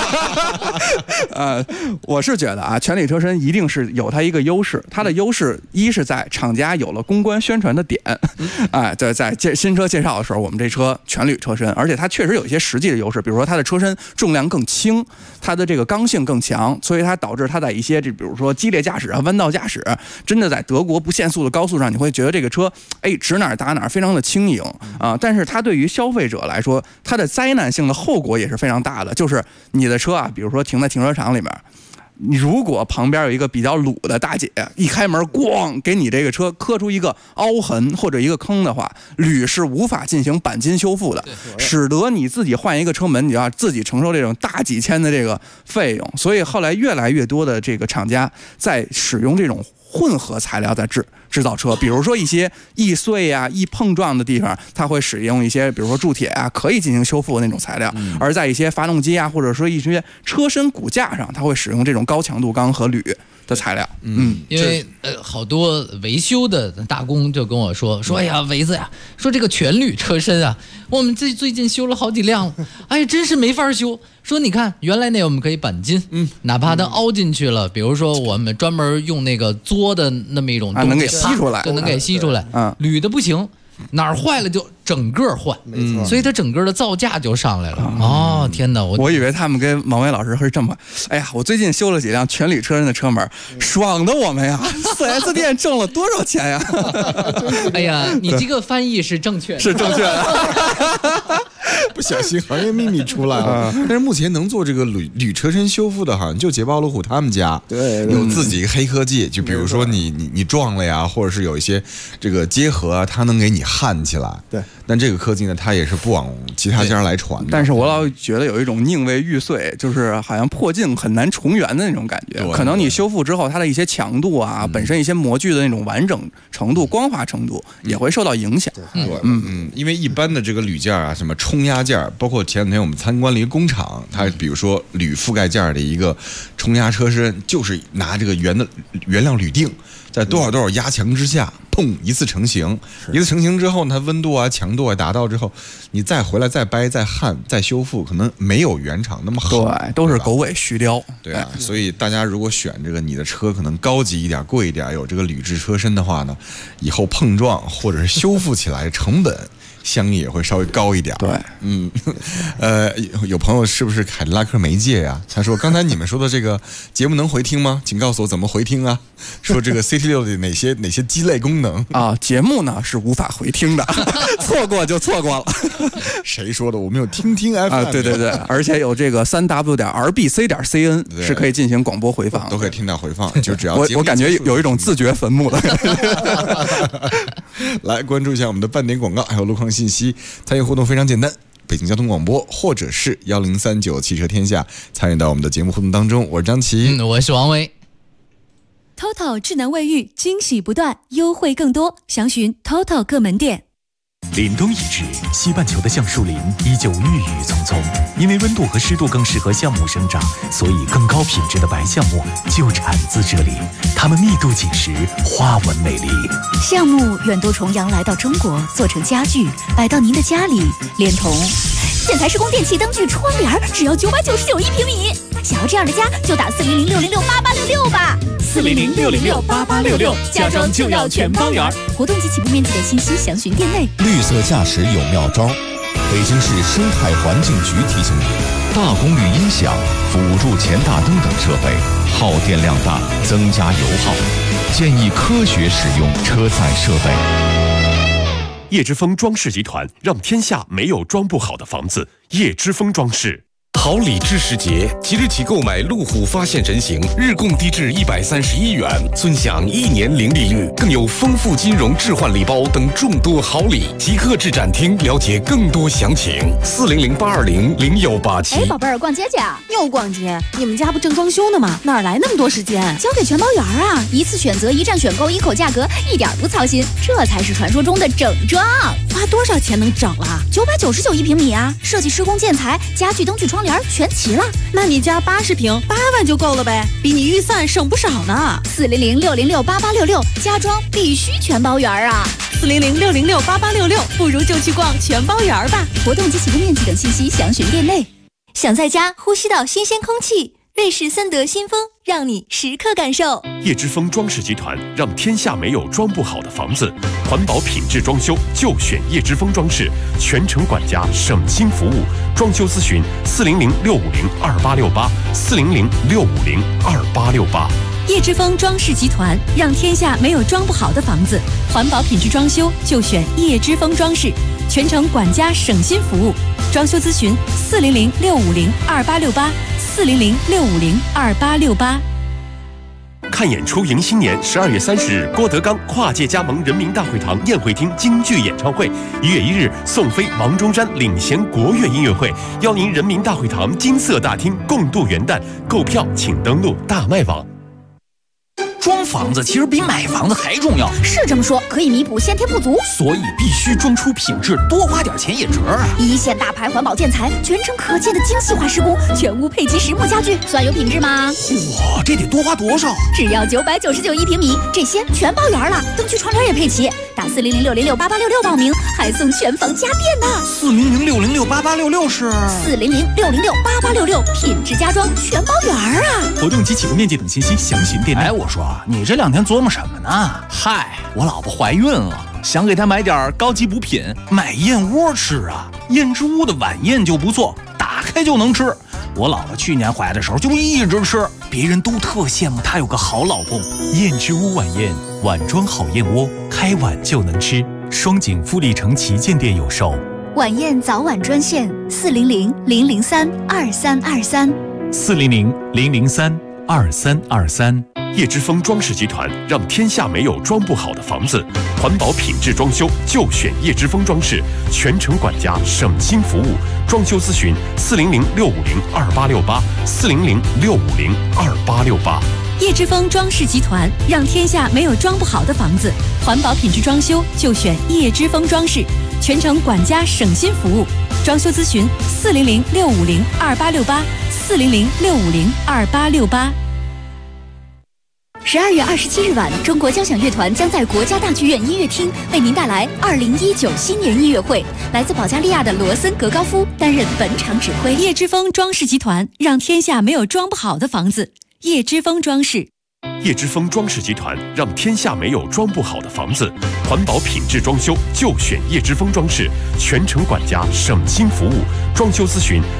我是觉得啊，全铝车身一定是有它一个优势，它的优势一是在厂家有了公关宣传的点，在新车介绍的时候，我们这车全铝车身，而且它确实有一些实际的优势，比如说它的车身重量更轻，它的这个刚性更强，所以它导致它在一些比如说激烈驾驶啊、弯道驾驶，真的在德国不限速的高速上，你会觉得这个车指哪儿打哪儿，非常的轻盈啊。但是它对于消费者来说，它的灾难性的后果也是非常大的，就是你的车啊，比如说停在停车场里面，你如果旁边有一个比较鲁的大姐，一开门咣给你这个车磕出一个凹痕或者一个坑的话，铝是无法进行钣金修复的，使得你自己换一个车门，你要自己承受这种大几千的这个费用。所以后来越来越多的这个厂家在使用这种混合材料在制造车，比如说一些易碎啊、易碰撞的地方，它会使用一些比如说铸铁啊，可以进行修复的那种材料；而在一些发动机啊，或者说一些车身骨架上，它会使用这种高强度钢和铝的材料。 因为好多维修的大工就跟我说，哎呀，维子呀，说这个全铝车身啊，我们最近修了好几辆了，哎呀，真是没法修。说你看，原来那我们可以钣金，哪怕它凹进去了，比如说我们专门用那个作的那么一种东西， 能给吸出来， 就能给吸出来。铝的不行，哪儿坏了就整个换， 没错， 所以它整个的造价就上来了。哦，天哪！ 我以为他们跟王伟老师会这么，哎呀，我最近修了几辆全铝车身的车门，爽的我们呀！4S 店挣了多少钱呀？ 哎呀，你这个翻译是正确的， 是正确的。 不小心行业秘密出来了。但是目前能做这个铝车身修复的，好像就捷豹路虎他们家， 对， 有自己一个黑科技。就比如说你撞了呀，或者是有一些这个结合啊，它能给你焊起来。 对， 但这个科技呢，它也是不往其他家来传的。 但是我老觉得有一种宁为玉碎，就是好像破镜很难重圆的那种感觉。可能你修复之后，它的一些强度啊，本身一些模具的那种完整程度、光滑程度也会受到影响。 因为一般的这个铝件啊，什么冲压件，包括前两天我们参观了一个工厂，它比如说铝覆盖件的一个冲压车身，就是拿这个原料铝锭，在多少压强之下，砰一次成型。一次成型之后呢，它温度啊、强度啊达到之后，你再回来再掰、再焊、再修复，可能没有原厂那么好。 对，都是狗尾续貂。 对啊，所以大家如果选这个你的车可能高级一点、贵一点，有这个铝制车身的话呢，以后碰撞或者是修复起来成本相应也会稍微高一点。 对， 有朋友是不是凯迪拉克媒介呀？他说刚才你们说的这个节目能回听吗？请告诉我怎么回听啊？说这个 CT6 的哪些鸡肋功能啊？节目呢是无法回听的，错过就错过了。 谁说的？我们有听 FM 啊，对，而且有这个3w.rbc.cn 是可以进行广播回放， 都可以听到回放。就只要我感觉有一种自掘坟墓的感觉。 来关注一下我们的半点广告，还有路况信息。参与互动非常简单，北京交通广播或者是1039汽车天下参与到我们的节目互动当中。我是张琪， 我是王威。 TOTO 智能卫浴惊喜不断，优惠更多，详询 TOTO 各门店。 凛冬已至，西半球的橡树林依旧郁郁葱葱。因为温度和湿度更适合橡木生长，所以更高品质的白橡木就产自这里。它们密度紧实，花纹美丽。 橡木远渡重洋来到中国，做成家具，摆到您的家里，连同建材施工、电器、灯具、窗帘，只要999一平米。想要这样的家，就打400-606-8866吧。 400-606-8866，家装就要全包圆。 活动及起步面积的信息详询店内。 绿色驾驶有妙招，北京市生态环境局提醒你：大功率音响、辅助前大灯等设备耗电量大，增加油耗，建议科学使用车载设备。 叶之峰装饰集团让天下没有装不好的房子。叶之峰装饰。 好礼知时节，即日起购买路虎发现人形，日供低至131元，尊享1年零利率，更有丰富金融置换礼包等众多好礼。即刻至展厅了解更多详情。400-820-0187。 哎，宝贝儿，逛街去啊？又逛街？你们家不正装修呢吗？哪来那么多时间？交给全包圆啊！一次选择，一站选购，一口价格，一点不操心，这才是传说中的整装。花多少钱能整了？999一平米啊！设计、施工、建材、家具、灯具、窗帘全齐了。 那你家80平8万就够了呗，比你预算省不少呢。 400-606-8866，家装必须全包圆啊！ 400-606-8866，不如就去逛全包圆吧。 活动及起步面积等信息详询店内。 想在家呼吸到新鲜空气，瑞士森德新风让你时刻感受。 叶之峰装饰集团让天下没有装不好的房子，环保品质装修就选叶之峰装饰，全程管家，省心服务。装修咨询400-650-2868，400-650-2868。 叶之峰装饰集团让天下没有装不好的房子，环保品质装修就选叶之峰装饰，全程管家，省心服务。装修咨询400-650-2868，400-650-2868。 看演出迎新年，12月30日，郭德纲跨界加盟人民大会堂宴会厅京剧演唱会；1月1日，宋飞、王中山领衔国乐音乐会，邀您人民大会堂金色大厅共度元旦。购票请登录大麦网。 装房子其实比买房子还重要， 是这么说，可以弥补先天不足， 所以必须装出品质，多花点钱也值啊！ 一线大牌环保建材，全程可见的精细化施工，全屋配齐实木家具，算有品质吗？ 哇，这得多花多少？ 只要999一平米，这些全包圆了，灯具窗帘也配齐。打400-606-8866报名，还送全房家电呢。 400-606-8866是 400-606-8866，品质家装全包圆啊！ 活动及启动面积等信息详询店内。 哎，我说你这2天琢磨什么呢？嗨，我老婆怀孕了，想给她买点高级补品，买燕窝吃啊。燕之屋的晚宴就不错，打开就能吃。我老婆去年怀的时候就一直吃，别人都特羡慕她有个好老公。 燕之屋晚宴，碗装好燕窝，开碗就能吃。双井富力城旗舰店有售。 晚宴早晚专线400-003-2323。 400-003-2323。 叶之峰装饰集团让天下没有装不好的房子，环保品质装修就选叶之峰装饰，全程管家，省心服务。装修咨询400-650-2868，400-650-2868。 叶之峰装饰集团让天下没有装不好的房子，环保品质装修就选叶之峰装饰，全程管家，省心服务。装修咨询400-650-2868，400-650-2868。 12月27日晚，中国交响乐团将在国家大剧院音乐厅为您带来2019新年音乐会。来自保加利亚的罗森格高夫担任本场指挥。 叶之峰装饰集团让天下没有装不好的房子，叶之峰装饰。 叶之峰装饰集团让天下没有装不好的房子，环保品质装修就选叶之峰装饰，全程管家，省心服务。装修咨询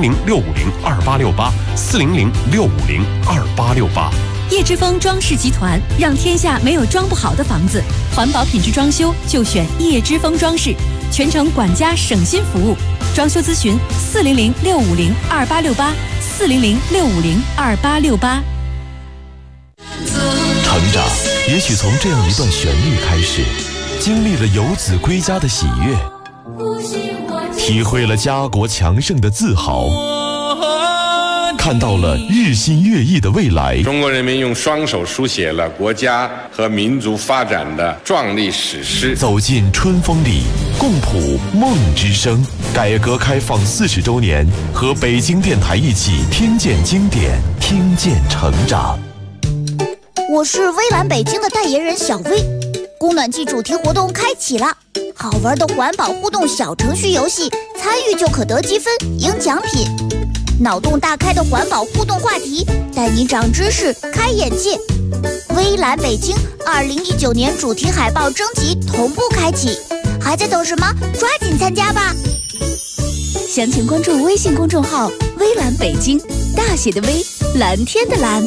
400-650-2868，400-650-2868。 叶之峰装饰集团让天下没有装不好的房子，环保品质装修就选叶之峰装饰，全程管家，省心服务。装修咨询400-650-2868，400-650-2868。 成长也许从这样一段旋律开始，经历了游子归家的喜悦，体会了家国强盛的自豪，看到了日新月异的未来。 中国人民用双手书写了国家和民族发展的壮丽史诗。 走进春风里，共谱梦之声。改革开放40周年，和北京电台一起听见经典，听见成长。 我是微蓝北京的代言人小薇。供暖季主题活动开启了，好玩的环保互动小程序游戏，参与就可得积分赢奖品。脑洞大开的环保互动话题，带你长知识开眼界。微蓝北京2019年主题海报征集同步开启，还在等什么？抓紧参加吧！ 详情关注微信公众号微蓝北京，大写的微，蓝天的蓝。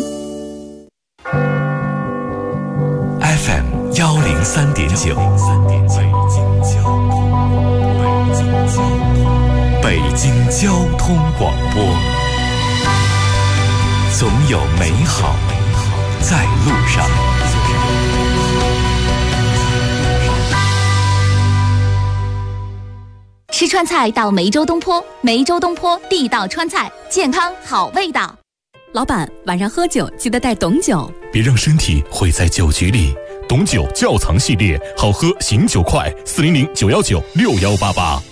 FM 103.9，北京交通广播，总有美好在路上。 吃川菜到梅州东坡，梅州东坡地道川菜，健康好味道。 老板，晚上喝酒记得带董酒， 别让身体毁在酒局里。董酒窖藏系列，好喝醒酒快，400-919-6188。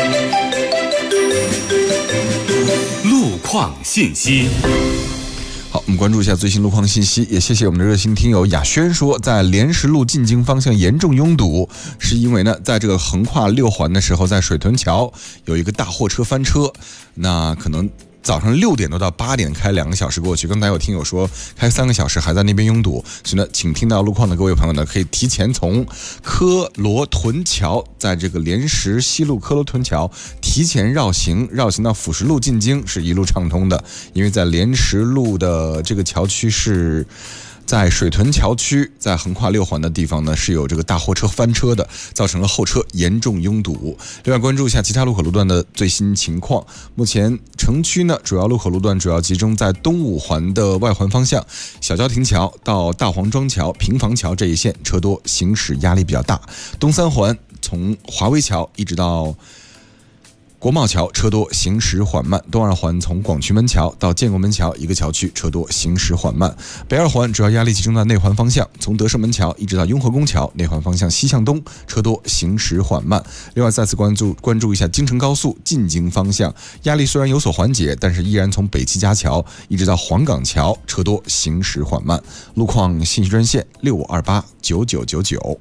路况信息。 好，我们关注一下最新路况信息，也谢谢我们的热心听友雅轩说，在莲石路进京方向严重拥堵，是因为呢，在这个横跨6环的时候，在水屯桥有一个大货车翻车，那可能早上6点多到8点开2个小时过去，刚才有听友说开3个小时还在那边拥堵，所以呢，请听到路况的各位朋友呢，可以提前从科罗屯桥，在这个莲石西路科罗屯桥提前绕行到辅石路进京是一路畅通的，因为在莲石路的这个桥区是。在水屯桥区，在横跨6环的地方呢，是有这个大货车翻车的，造成了后车严重拥堵。另外关注一下其他路口路段的最新情况。目前城区呢，主要路口路段主要集中在东5环的外环方向，小郊亭桥到大黄庄桥、平房桥这一线车多，行驶压力比较大。东3环从华威桥一直到国贸桥车多，行驶缓慢；东2环从广渠门桥到建国门桥一个桥区车多，行驶缓慢。北2环主要压力集中在内环方向，从德胜门桥一直到雍和宫桥内环方向西向东车多，行驶缓慢。另外再次关注一下京承高速进京方向，压力虽然有所缓解，但是依然从北七家桥一直到黄岗桥车多，行驶缓慢。路况信息专线65289999。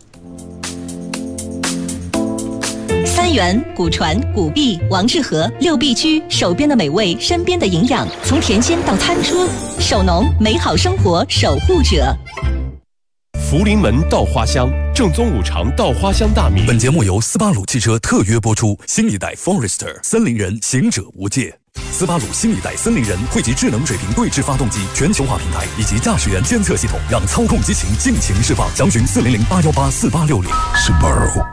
三元、古传、古币、王致和6必居，手边的美味，身边的营养，从甜心到餐桌，手农美好生活守护者。 福临门稻花香，正宗5常稻花香大米。 本节目由斯巴鲁汽车特约播出，新一代 Forester 森林人，行者无界。斯巴鲁新一代森林人汇集智能水平对置发动机全球化平台以及驾驶员监测系统，让操控激情尽情释放。详询400-818-4860。Subaru。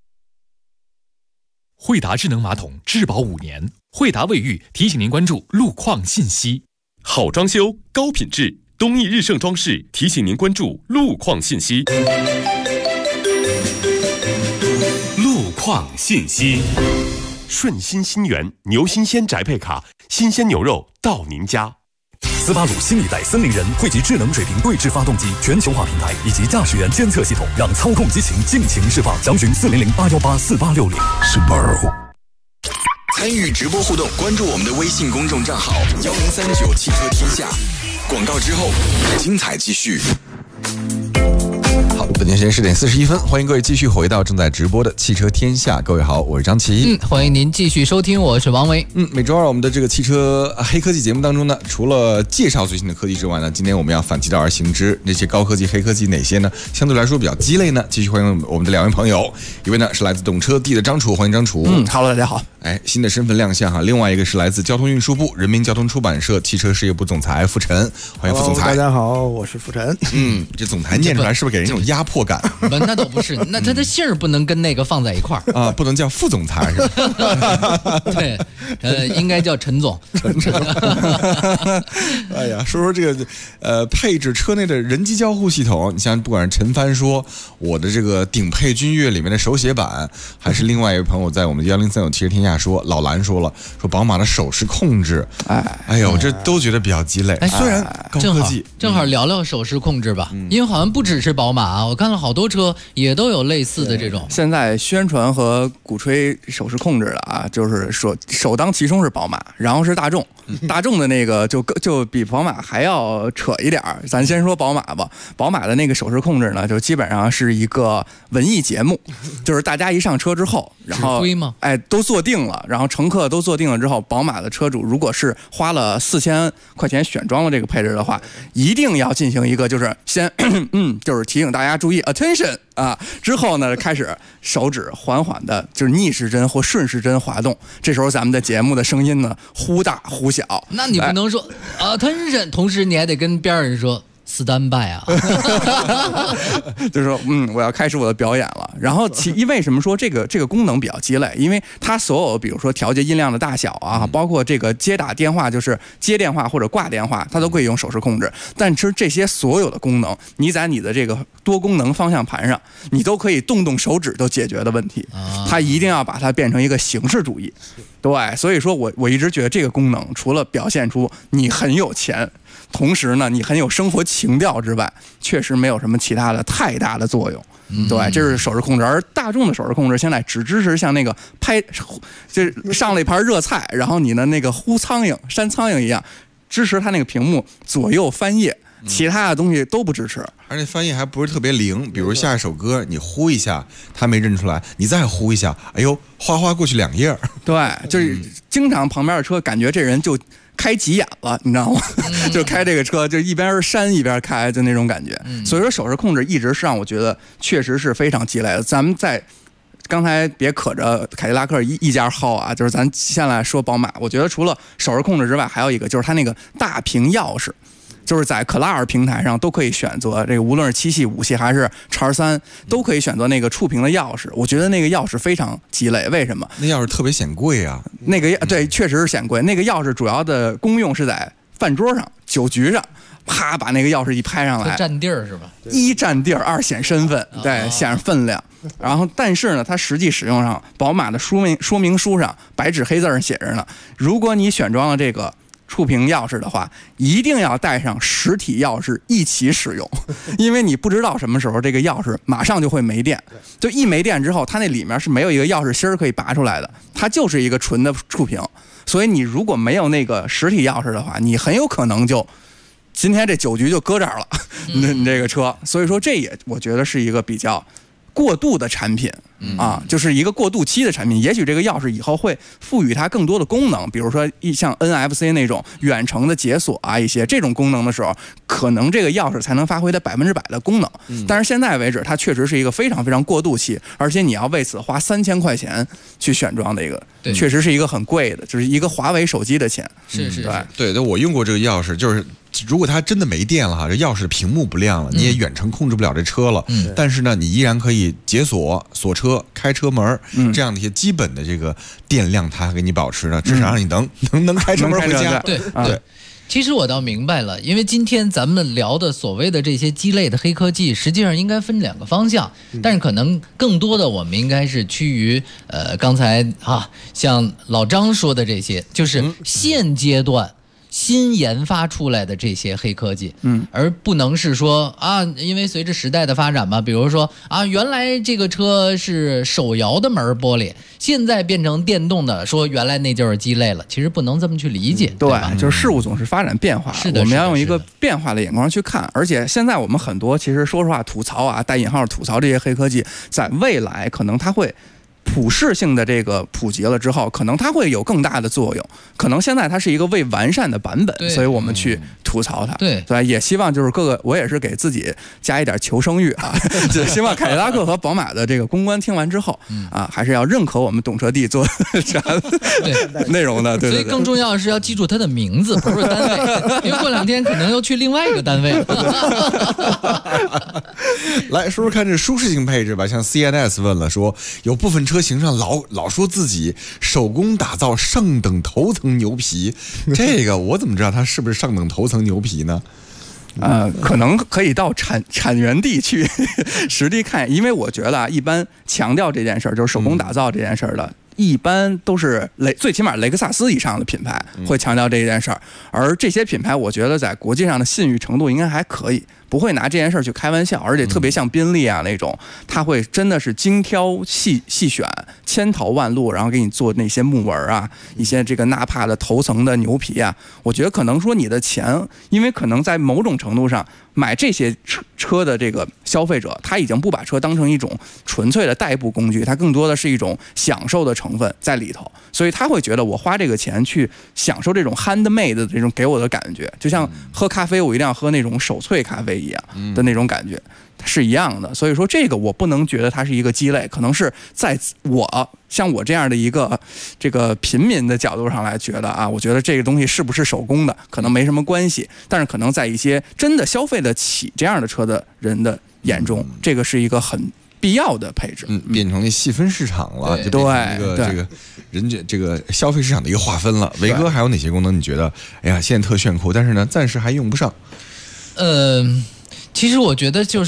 惠达智能马桶质保5年，惠达卫浴提醒您关注路况信息。 好装修，高品质，东益日盛装饰提醒您关注路况信息。路况信息。顺心新源牛新鲜宅配卡，新鲜牛肉到您家。 斯巴鲁新一代森林人汇集智能水平对置发动机全球化平台以及驾驶员监测系统，让操控激情尽情释放。详询400-818-4860。Subaru。 参与直播互动，关注我们的微信公众账号1039汽车天下。广告之后，精彩继续。好，本节时间10点41分，欢迎各位继续回到正在直播的汽车天下。各位好，我是张琪。 欢迎您继续收听，我是王维。 每周二我们的这个汽车黑科技节目当中呢，除了介绍最新的科技之外呢，今天我们要反其道而行之，那些高科技、黑科技哪些呢？相对来说比较鸡肋呢？继续欢迎我们的2位朋友，一位呢是来自懂车帝的张楚，欢迎张楚。 Hello， 大家好。 新的身份亮相哈，另外一个是来自交通运输部人民交通出版社汽车事业部总裁傅晨，欢迎傅总裁。 大家好，我是傅晨。 这总裁念出来是不是给人一种压迫感？ 那倒不是，那他的姓儿不能跟那个放在一块儿啊，不能叫副总裁是吧？ 对，应该叫陈总。 哎呀，说这个配置车内的人机交互系统，你像不管是陈帆说我的这个顶配君越里面的手写板，还是另外一位朋友在我们1039汽车天下说，老蓝说了，说宝马的手势控制，哎呦，这都觉得比较鸡肋。虽然高科技， 正好聊聊手势控制吧，因为好像不只是宝马啊，我看了好多车也都有类似的这种。 现在宣传和鼓吹手势控制的啊，就是说首当其冲是宝马，然后是大众。大众的那个就比宝马还要扯一点。咱先说宝马吧，宝马的那个手势控制呢，就基本上是一个文艺节目，就是大家一上车之后，然后都坐定了，然后乘客都坐定了之后，宝马的车主如果是花了4000块钱选装了这个配置的话，一定要进行一个就是先就是提醒大家注意 attention 啊，之后呢开始手指缓缓的就是逆时针或顺时针滑动，这时候咱们的节目的声音呢忽大忽小。 那你不能说attention，同时你还得跟边人说 stand by 啊， 就是说我要开始我的表演了。然后为什么说这个功能比较鸡肋？因为它所有比如说调节音量的大小啊，包括这个接打电话，就是接电话或者挂电话，它都可以用手势控制。但是这些所有的功能，你在你的这个多功能方向盘上，你都可以动手指都解决的问题。它一定要把它变成一个形式主义。对，所以说我一直觉得这个功能除了表现出你很有钱，同时呢你很有生活情调之外，确实没有什么其他的太大的作用。对，这是手势控制。而大众的手势控制现在只支持像那个就是上了一盘热菜，然后你的那个呼苍蝇扇苍蝇一样支持它那个屏幕左右翻页，其他的东西都不支持。 而且翻页还不是特别灵，比如下一首歌你呼一下，它没认出来，你再呼一下，哎呦，哗哗过去2页。 对，就是经常旁边的车感觉这人就开急眼了，你知道吗？就开这个车就一边扇一边开，就那种感觉。所以说手势控制一直是让我觉得确实是非常鸡肋的。咱们在刚才别可着凯迪拉克一家薅啊，就是咱先来说宝马。我觉得除了手势控制之外，还有一个就是它那个大屏钥匙。就是在克拉尔平台上都可以选择这个，无论是7系、5系还是X3，都可以选择那个触屏的钥匙。我觉得那个钥匙非常鸡肋，为什么？ 那钥匙特别显贵啊。 那个对，确实是显贵。那个钥匙主要的功用是在饭桌上、酒局上，啪把那个钥匙一拍上来， 占地儿是吧？ 一占地儿，二显身份，对，显示分量。然后，但是呢，它实际使用上，宝马的说明书上白纸黑字上写着呢，如果你选装了这个触屏钥匙的话，一定要带上实体钥匙一起使用，因为你不知道什么时候这个钥匙马上就会没电，就一没电之后，它那里面是没有一个钥匙芯可以拔出来的，它就是一个纯的触屏。所以你如果没有那个实体钥匙的话，你很有可能就今天这酒局就搁这儿了，你这个车。所以说这也我觉得是一个比较过渡的产品啊，就是一个过渡期的产品。也许这个钥匙以后会赋予它更多的功能，比如说像 NFC 那种远程的解锁啊，一些这种功能的时候，可能这个钥匙才能发挥它100%的功能。但是现在为止，它确实是一个非常非常过渡期，而且你要为此花3000块钱去选装的一个，确实是一个很贵的，就是一个华为手机的钱。 是对，我用过这个钥匙，就是如果它真的没电了哈，这钥匙屏幕不亮了，你也远程控制不了这车了，但是呢，你依然可以解锁、锁车、开车门，这样的一些基本的这个电量，它还给你保持呢，至少让你能开车门回家。 对。其实我倒明白了，因为今天咱们聊的所谓的这些鸡肋的黑科技，实际上应该分2个方向，但是可能更多的我们应该是趋于刚才像老张说的这些，就是现阶段新研发出来的这些黑科技，而不能是说啊，因为随着时代的发展嘛，比如说啊，原来这个车是手摇的门玻璃，现在变成电动的，说原来那就是鸡肋了，其实不能这么去理解，对吧？ 就是事物总是发展变化， 是的， 我们要用一个变化的眼光去看。而且现在我们很多其实说实话吐槽啊，带引号吐槽这些黑科技，在未来可能它会普适性的这个普及了之后，可能它会有更大的作用。可能现在它是一个未完善的版本，所以我们去吐槽它。对，也希望就是各个，我也是给自己加一点求生欲啊，就希望凯迪拉克和宝马的这个公关听完之后啊，还是要认可我们懂车帝做内容的。对， 所以更重要的是要记住它的名字，不是单位，因为过2天可能又去另外一个单位。 来说说看这舒适性配置吧，像 CNS 问了说，有部分车型上老说自己手工打造上等头层牛皮，这个我怎么知道它是不是上等头层牛皮呢？ 可能可以到产源地去实地看，因为我觉得啊，一般强调这件事儿，就是手工打造这件事儿的，一般都是最起码雷克萨斯以上的品牌会强调这件事儿，而这些品牌我觉得在国际上的信誉程度应该还可以，不会拿这件事儿去开玩笑，而且特别像宾利啊那种，它会真的是精挑细选，千淘万路，然后给你做那些木纹啊，一些这个纳帕的头层的牛皮啊。我觉得可能说你的钱，因为可能在某种程度上买这些车的这个消费者，他已经不把车当成一种纯粹的代步工具，它更多的是一种享受的成分在里头，所以他会觉得我花这个钱去享受这种 handmade 的这种给我的感觉，就像喝咖啡我一定要喝那种手萃咖啡一样的那种感觉，是一样的。所以说这个我不能觉得它是一个鸡肋，可能是在像我这样的一个这个平民的角度上来觉得啊，我觉得这个东西是不是手工的可能没什么关系，但是可能在一些真的消费得起这样的车的人的眼中，这个是一个很必要的配置， 变成了细分市场了，就变成一个这个人家这个消费市场的一个划分了。维哥还有哪些功能你觉得哎呀现在特炫酷，但是呢暂时还用不上？ 其实我觉得就是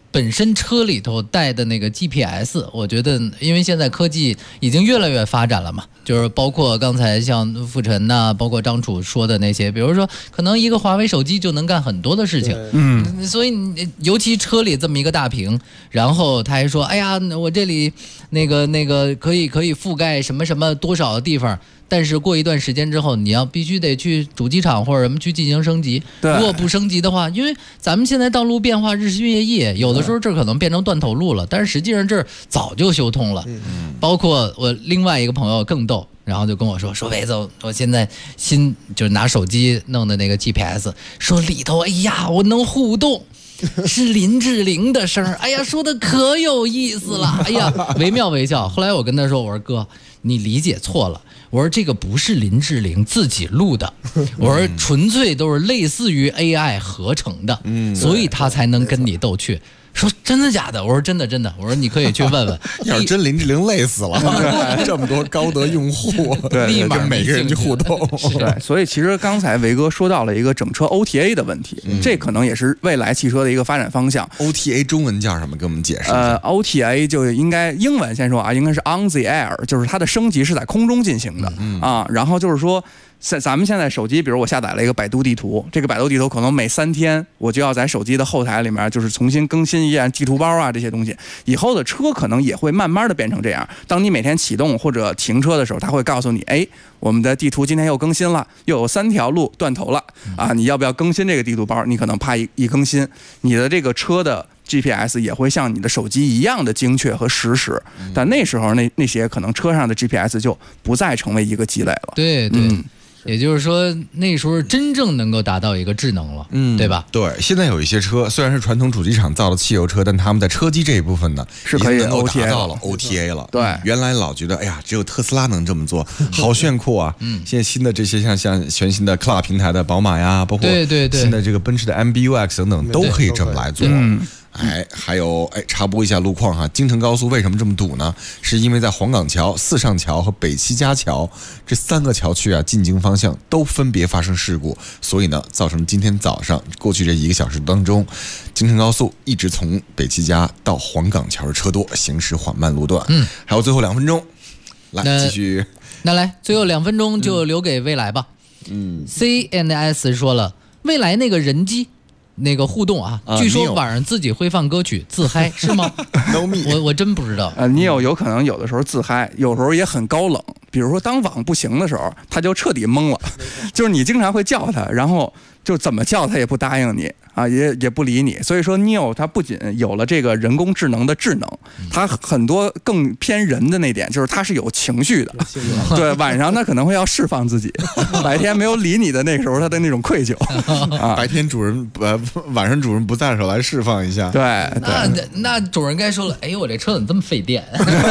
本身车里头带的那个 GPS， 我觉得因为现在科技已经越来越发展了嘛，就是包括刚才像傅晨呐，包括张楚说的那些，比如说可能一个华为手机就能干很多的事情，所以你尤其车里这么一个大屏，然后他还说，哎呀，我这里那个可以覆盖什么什么多少的地方。但是过一段时间之后，你要必须得去主机厂或者什么去进行升级。如果不升级的话，因为咱们现在道路变化日新月异，有的时候这可能变成断头路了，但是实际上这儿早就修通了。包括我另外一个朋友更逗，然后就跟我说伟子，我现在就是拿手机弄的那个 GPS， 说里头，哎呀，我能互动。是林志玲的声儿，哎呀，说的可有意思了，哎呀，惟妙惟肖。后来我跟他说，我说哥，你理解错了，我说这个不是林志玲自己录的，我说纯粹都是类似于 AI 合成的，所以他才能跟你逗趣。说真的假的？我说真的，我说你可以去问问。 要是真林志玲累死了，这么多高德用户， 对， 跟每个人去互动。 对，所以其实刚才维哥说到了一个整车 OTA 的问题，这可能也是未来汽车的一个发展方向。 OTA 中文叫什么？给我们解释一下。 OTA 就应该英文先说啊，应该是 on the air， 就是它的升级是在空中进行的啊。然后就是说。咱们现在手机，比如我下载了一个百度地图，这个百度地图可能每3天我就要在手机的后台里面就是重新更新一下地图包啊这些东西。以后的车可能也会慢慢的变成这样。当你每天启动或者停车的时候，它会告诉你，哎，我们的地图今天又更新了，又有3条路断头了啊！你要不要更新这个地图包？你可能怕一更新，你的这个车的 GPS 也会像你的手机一样的精确和实时。但那时候那些可能车上的 GPS 就不再成为一个积累了。 对。也就是说，那时候真正能够达到一个智能了，对吧？ 对，现在有一些车虽然是传统主机厂造的汽油车，但他们在车机这一部分呢， 是可以能够达到了 OTA 了。对，原来老觉得，哎呀，只有特斯拉能这么做，好炫酷啊！现在新的这些像全新的 Cloud 平台的宝马呀，包括新的这个奔驰的 MBUX 等等，都可以这么来做。还有插播一下路况哈，京承高速为什么这么堵呢？是因为在黄岗桥、四上桥和北七家桥这3个桥区啊，进京方向都分别发生事故，所以呢，造成今天早上过去这1个小时当中，京承高速一直从北七家到黄岗桥的车多，行驶缓慢路段。还有最后2分钟，来继续。 那来最后2分钟就留给未来吧。CNS 说了，未来那个人机。那个互动啊，据说晚上自己会放歌曲自嗨，是吗？我真不知道。 Neo 有可能有的时候自嗨，有时候也很高冷。比如说当网不行的时候，他就彻底懵了。就是你经常会叫他，然后就怎么叫他也不答应你啊，也不理你。所以说 Neo 它不仅有了这个人工智能的智能，它很多更偏人的那点就是它是有情绪的。对，晚上他可能会要释放自己，白天没有理你的那个时候他的那种愧疚啊。白天主人晚上主人不在的时候来释放一下。 对， 那主人该说了，哎，我这车怎么这么费电？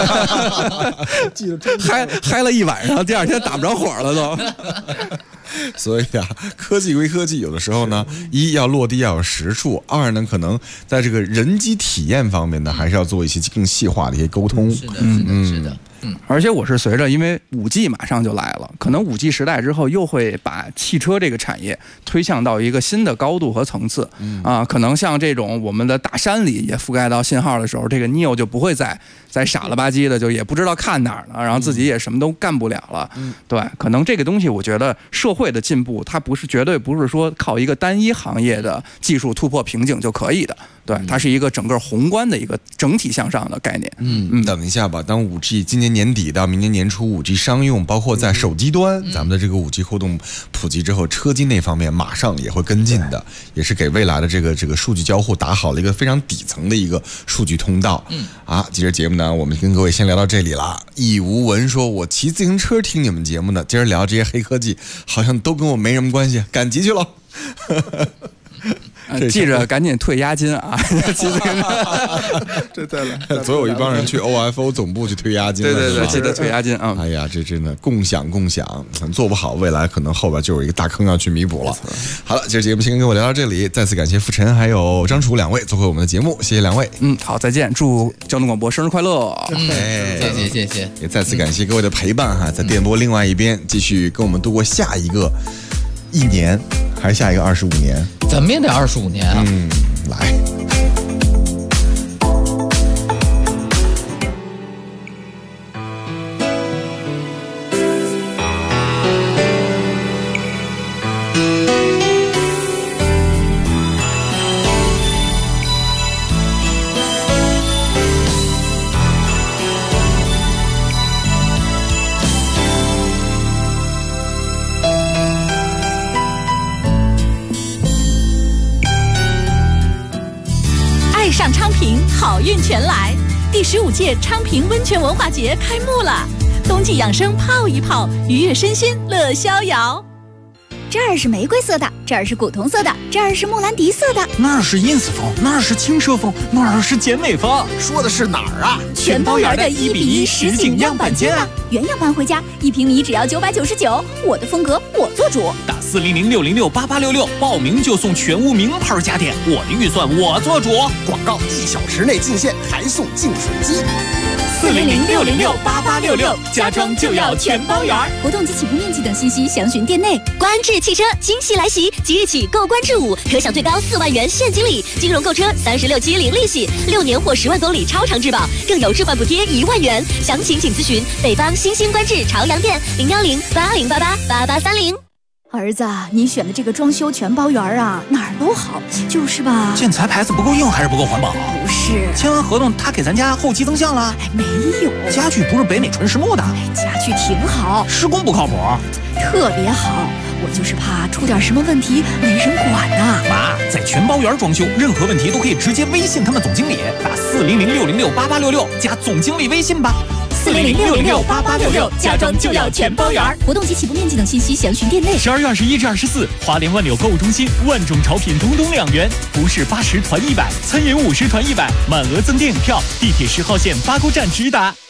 嗨了一晚上，第2天打不着火了都。 所以啊，科技归科技，有的时候呢，一要落地要有实处，2呢，可能在这个人机体验方面呢，还是要做一些更细化的一些沟通。 是的。 而且我是随着因为5G 马上就来了，可能5G 时代之后又会把汽车这个产业推向到一个新的高度和层次啊，可能像这种我们的大山里也覆盖到信号的时候，这个 Neo 就不会再傻了吧唧的，就也不知道看哪儿了，然后自己也什么都干不了了。对，可能这个东西我觉得社会的进步它绝对不是说靠一个单一行业的技术突破瓶颈就可以的。对，它是一个整个宏观的一个整体向上的概念。 等一下吧，当5G 今年年底到明年年初5G 商用，包括在手机端咱们的这个5G 互动普及之后，车机那方面马上也会跟进的，也是给未来的这个数据交互打好了一个非常底层的一个数据通道。今儿节目呢，我们跟各位先聊到这里了。易无闻说，我骑自行车听你们节目呢，今儿聊这些黑科技，好像都跟我没什么关系，赶集去了。 记着赶紧退押金啊！ 这再来， 总有一帮人去 OFO 总部去退押金。 对，记得退押金啊！ 哎呀，这真的共享，做不好，未来可能后边就有一个大坑要去弥补了。好了，今儿节目先跟我聊到这里，再次感谢傅晨还有张楚2位做客我们的节目，谢谢2位。 好，再见，祝交通广播生日快乐！ 谢谢， 也再次感谢各位的陪伴哈，在电波另外一边继续跟我们度过下一个1年，还是下一个25年？ 怎么也得25年啊！ 来。 好运全来。第15届昌平温泉文化节开幕了，冬季养生泡一泡，愉悦身心乐逍遥。 这儿是玫瑰色的，这儿是古铜色的，这儿是莫兰迪色的， 那儿是 ins 风，那儿是轻奢风，那儿是简美风。 说的是哪儿啊？ 全包园的1比1实景样板间啊！ 原样搬回家，1平米只要999，我的风格我做主。 打400-606-8866报名就送全屋名牌家电，我的预算我做主。 广告1小时内进线，还送净水机。 400-606-8866，家装就要全包园。 活动及起步面积等信息详询店内。 观致汽车惊喜来袭，即日起购观致5，可享最高4万元现金礼，金融购车36期零利息，6年或10万公里超长质保，更有置换补贴1万元。详情请咨询北方新兴观致朝阳店010-8088-8830。 儿子，你选的这个装修全包园啊，哪儿都好，就是吧？ 建材牌子不够硬还是不够环保？ 不是， 签完合同他给咱家后期增项了？ 没有， 家具不是北美纯实木的。 家具挺好， 施工不靠谱， 特别好。我就是怕出点什么问题没人管呐。 妈，在全包园装修，任何问题都可以直接微信他们总经理，打400-606-8866加总经理微信吧。 400-606-8866，家装就要全包园。 活动及起步面积等信息详询店内。 12月21至24，华联万柳购物中心万种潮品东东2元，服饰80团100，餐饮50团100，满额赠电影票。地铁10号线八沟站直达。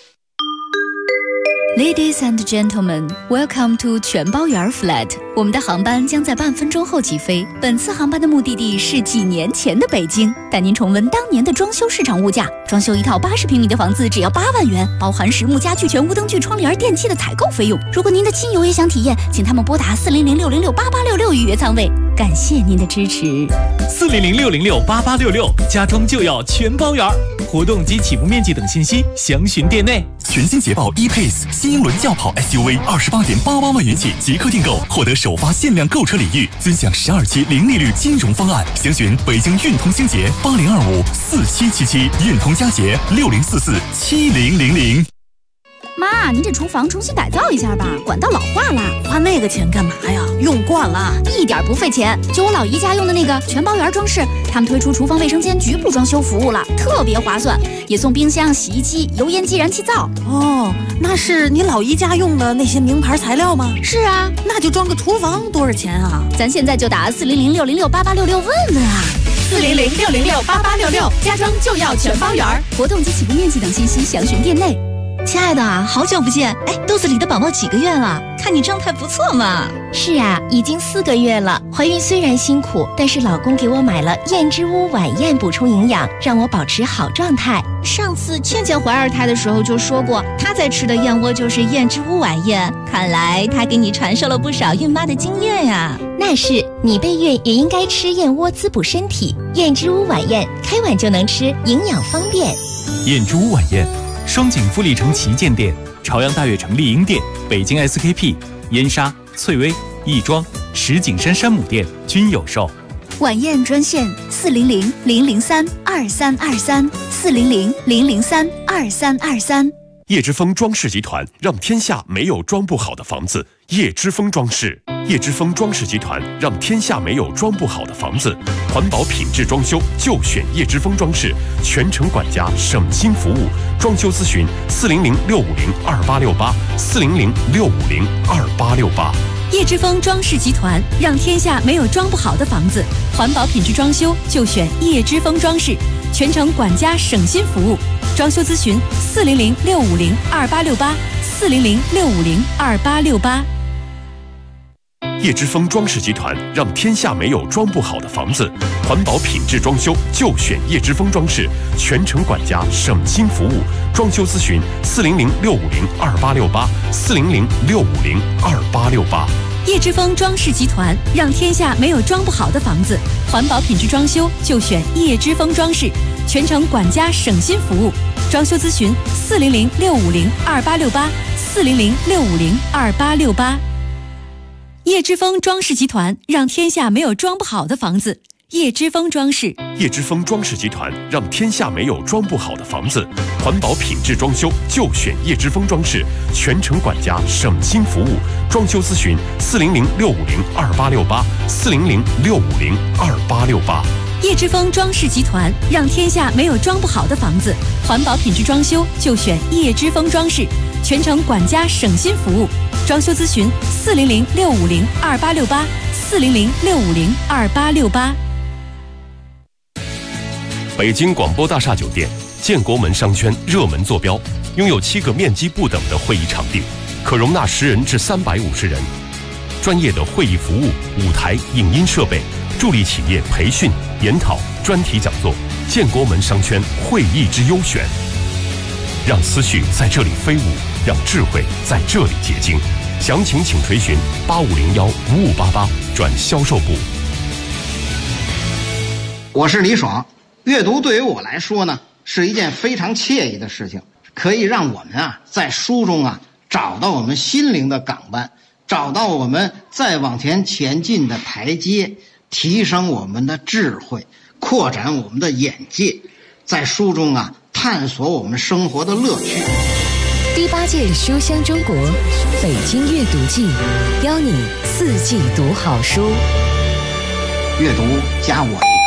Ladies and gentlemen, welcome to 全包园 flat。我们的航班将在半分钟后起飞。本次航班的目的地是几年前的北京，带您重温当年的装修市场物价。装修一套80平米的房子只要8万元，包含实木家具、全屋灯具、窗帘、电器的采购费用。如果您的亲友也想体验，请他们拨打400-606-8866预约舱位。感谢您的支持。 400-606-8866，家装就要全包园。活动及起步面积等信息详询店内。 全新捷豹 E-Pace 新英伦轿跑 SUV28.88万元起即刻订购，获得首发限量购车礼遇，尊享12期零利率金融方案。详询北京运通星捷80254777，运通佳捷60447000。 妈，您这厨房重新改造一下吧，管道老化了。 花那个钱干嘛呀？用惯了， 一点不费钱。就我老姨家用的那个全包园装饰，他们推出厨房卫生间局部装修服务了，特别划算，也送冰箱、洗衣机、油烟机、燃气灶。 哦，那是你老姨家用的那些名牌材料吗？ 是啊， 那就装个厨房多少钱啊？ 咱现在就打400-606-8866问问啊。 400-606-8866，家装就要全包园。 活动及起步面积等信息详询店内。 亲爱的，好久不见！哎，肚子里的宝宝几个月了？看你状态不错嘛。 是啊，已经4个月了。怀孕虽然辛苦，但是老公给我买了燕之屋晚宴补充营养，让我保持好状态。上次倩倩怀2胎的时候就说过，她在吃的燕窝就是燕之屋晚宴。看来她给你传授了不少孕妈的经验呀。那是，你备孕也应该吃燕窝滋补身体。燕之屋晚宴，开碗就能吃，营养方便。 燕之屋晚宴。双井富力城旗舰店、朝阳大悦城丽婴店、北京 SKP、燕莎、翠微、亦庄、石景山山姆店均有售。 晚宴专线400-003-2323，400-003-2323。 叶之峰装饰集团让天下没有装不好的房子。叶之峰装饰，叶之峰装饰集团让天下没有装不好的房子。环保品质装修就选叶之峰装饰，全程管家，省心服务。装修咨询400-650-2868，400-650-2868。 叶之峰装饰集团让天下没有装不好的房子，环保品质装修就选叶之峰装饰，全程管家省心服务。装修咨询400-650-2868，400-650-2868。 叶之峰装饰集团让天下没有装不好的房子，环保品质装修就选叶之峰装饰，全程管家，省心服务。装修咨询400-650-2868，400-650-2868。 叶之峰装饰集团让天下没有装不好的房子，环保品质装修就选叶之峰装饰，全程管家省心服务。装修咨询400-650-2868，400-650-2868。叶之峰装饰集团让天下没有装不好的房子，叶之峰装饰。 叶之峰装饰集团让天下没有装不好的房子，环保品质装修就选叶之峰装饰，全程管家，省心服务。装修咨询400-650-2868，400-650-2868。 叶之峰装饰集团，让天下没有装不好的房子。环保品质装修就选叶之峰装饰，全程管家省心服务。装修咨询400-650-2868，400-650-2868。 北京广播大厦酒店建国门商圈热门坐标，拥有7个面积不等的会议场地，可容纳10人至350人。专业的会议服务、舞台、影音设备，助力企业培训、研讨、专题讲座。建国门商圈会议之优选，让思绪在这里飞舞，让智慧在这里结晶。详情请垂询8501-5588转销售部。 我是李爽。阅读对于我来说呢，是一件非常惬意的事情，可以让我们在书中找到我们心灵的港湾，找到我们再往前进的台阶，提升我们的智慧，扩展我们的眼界，在书中探索我们生活的乐趣。 第8届书香中国北京阅读季，邀你4季读好书。 阅读加我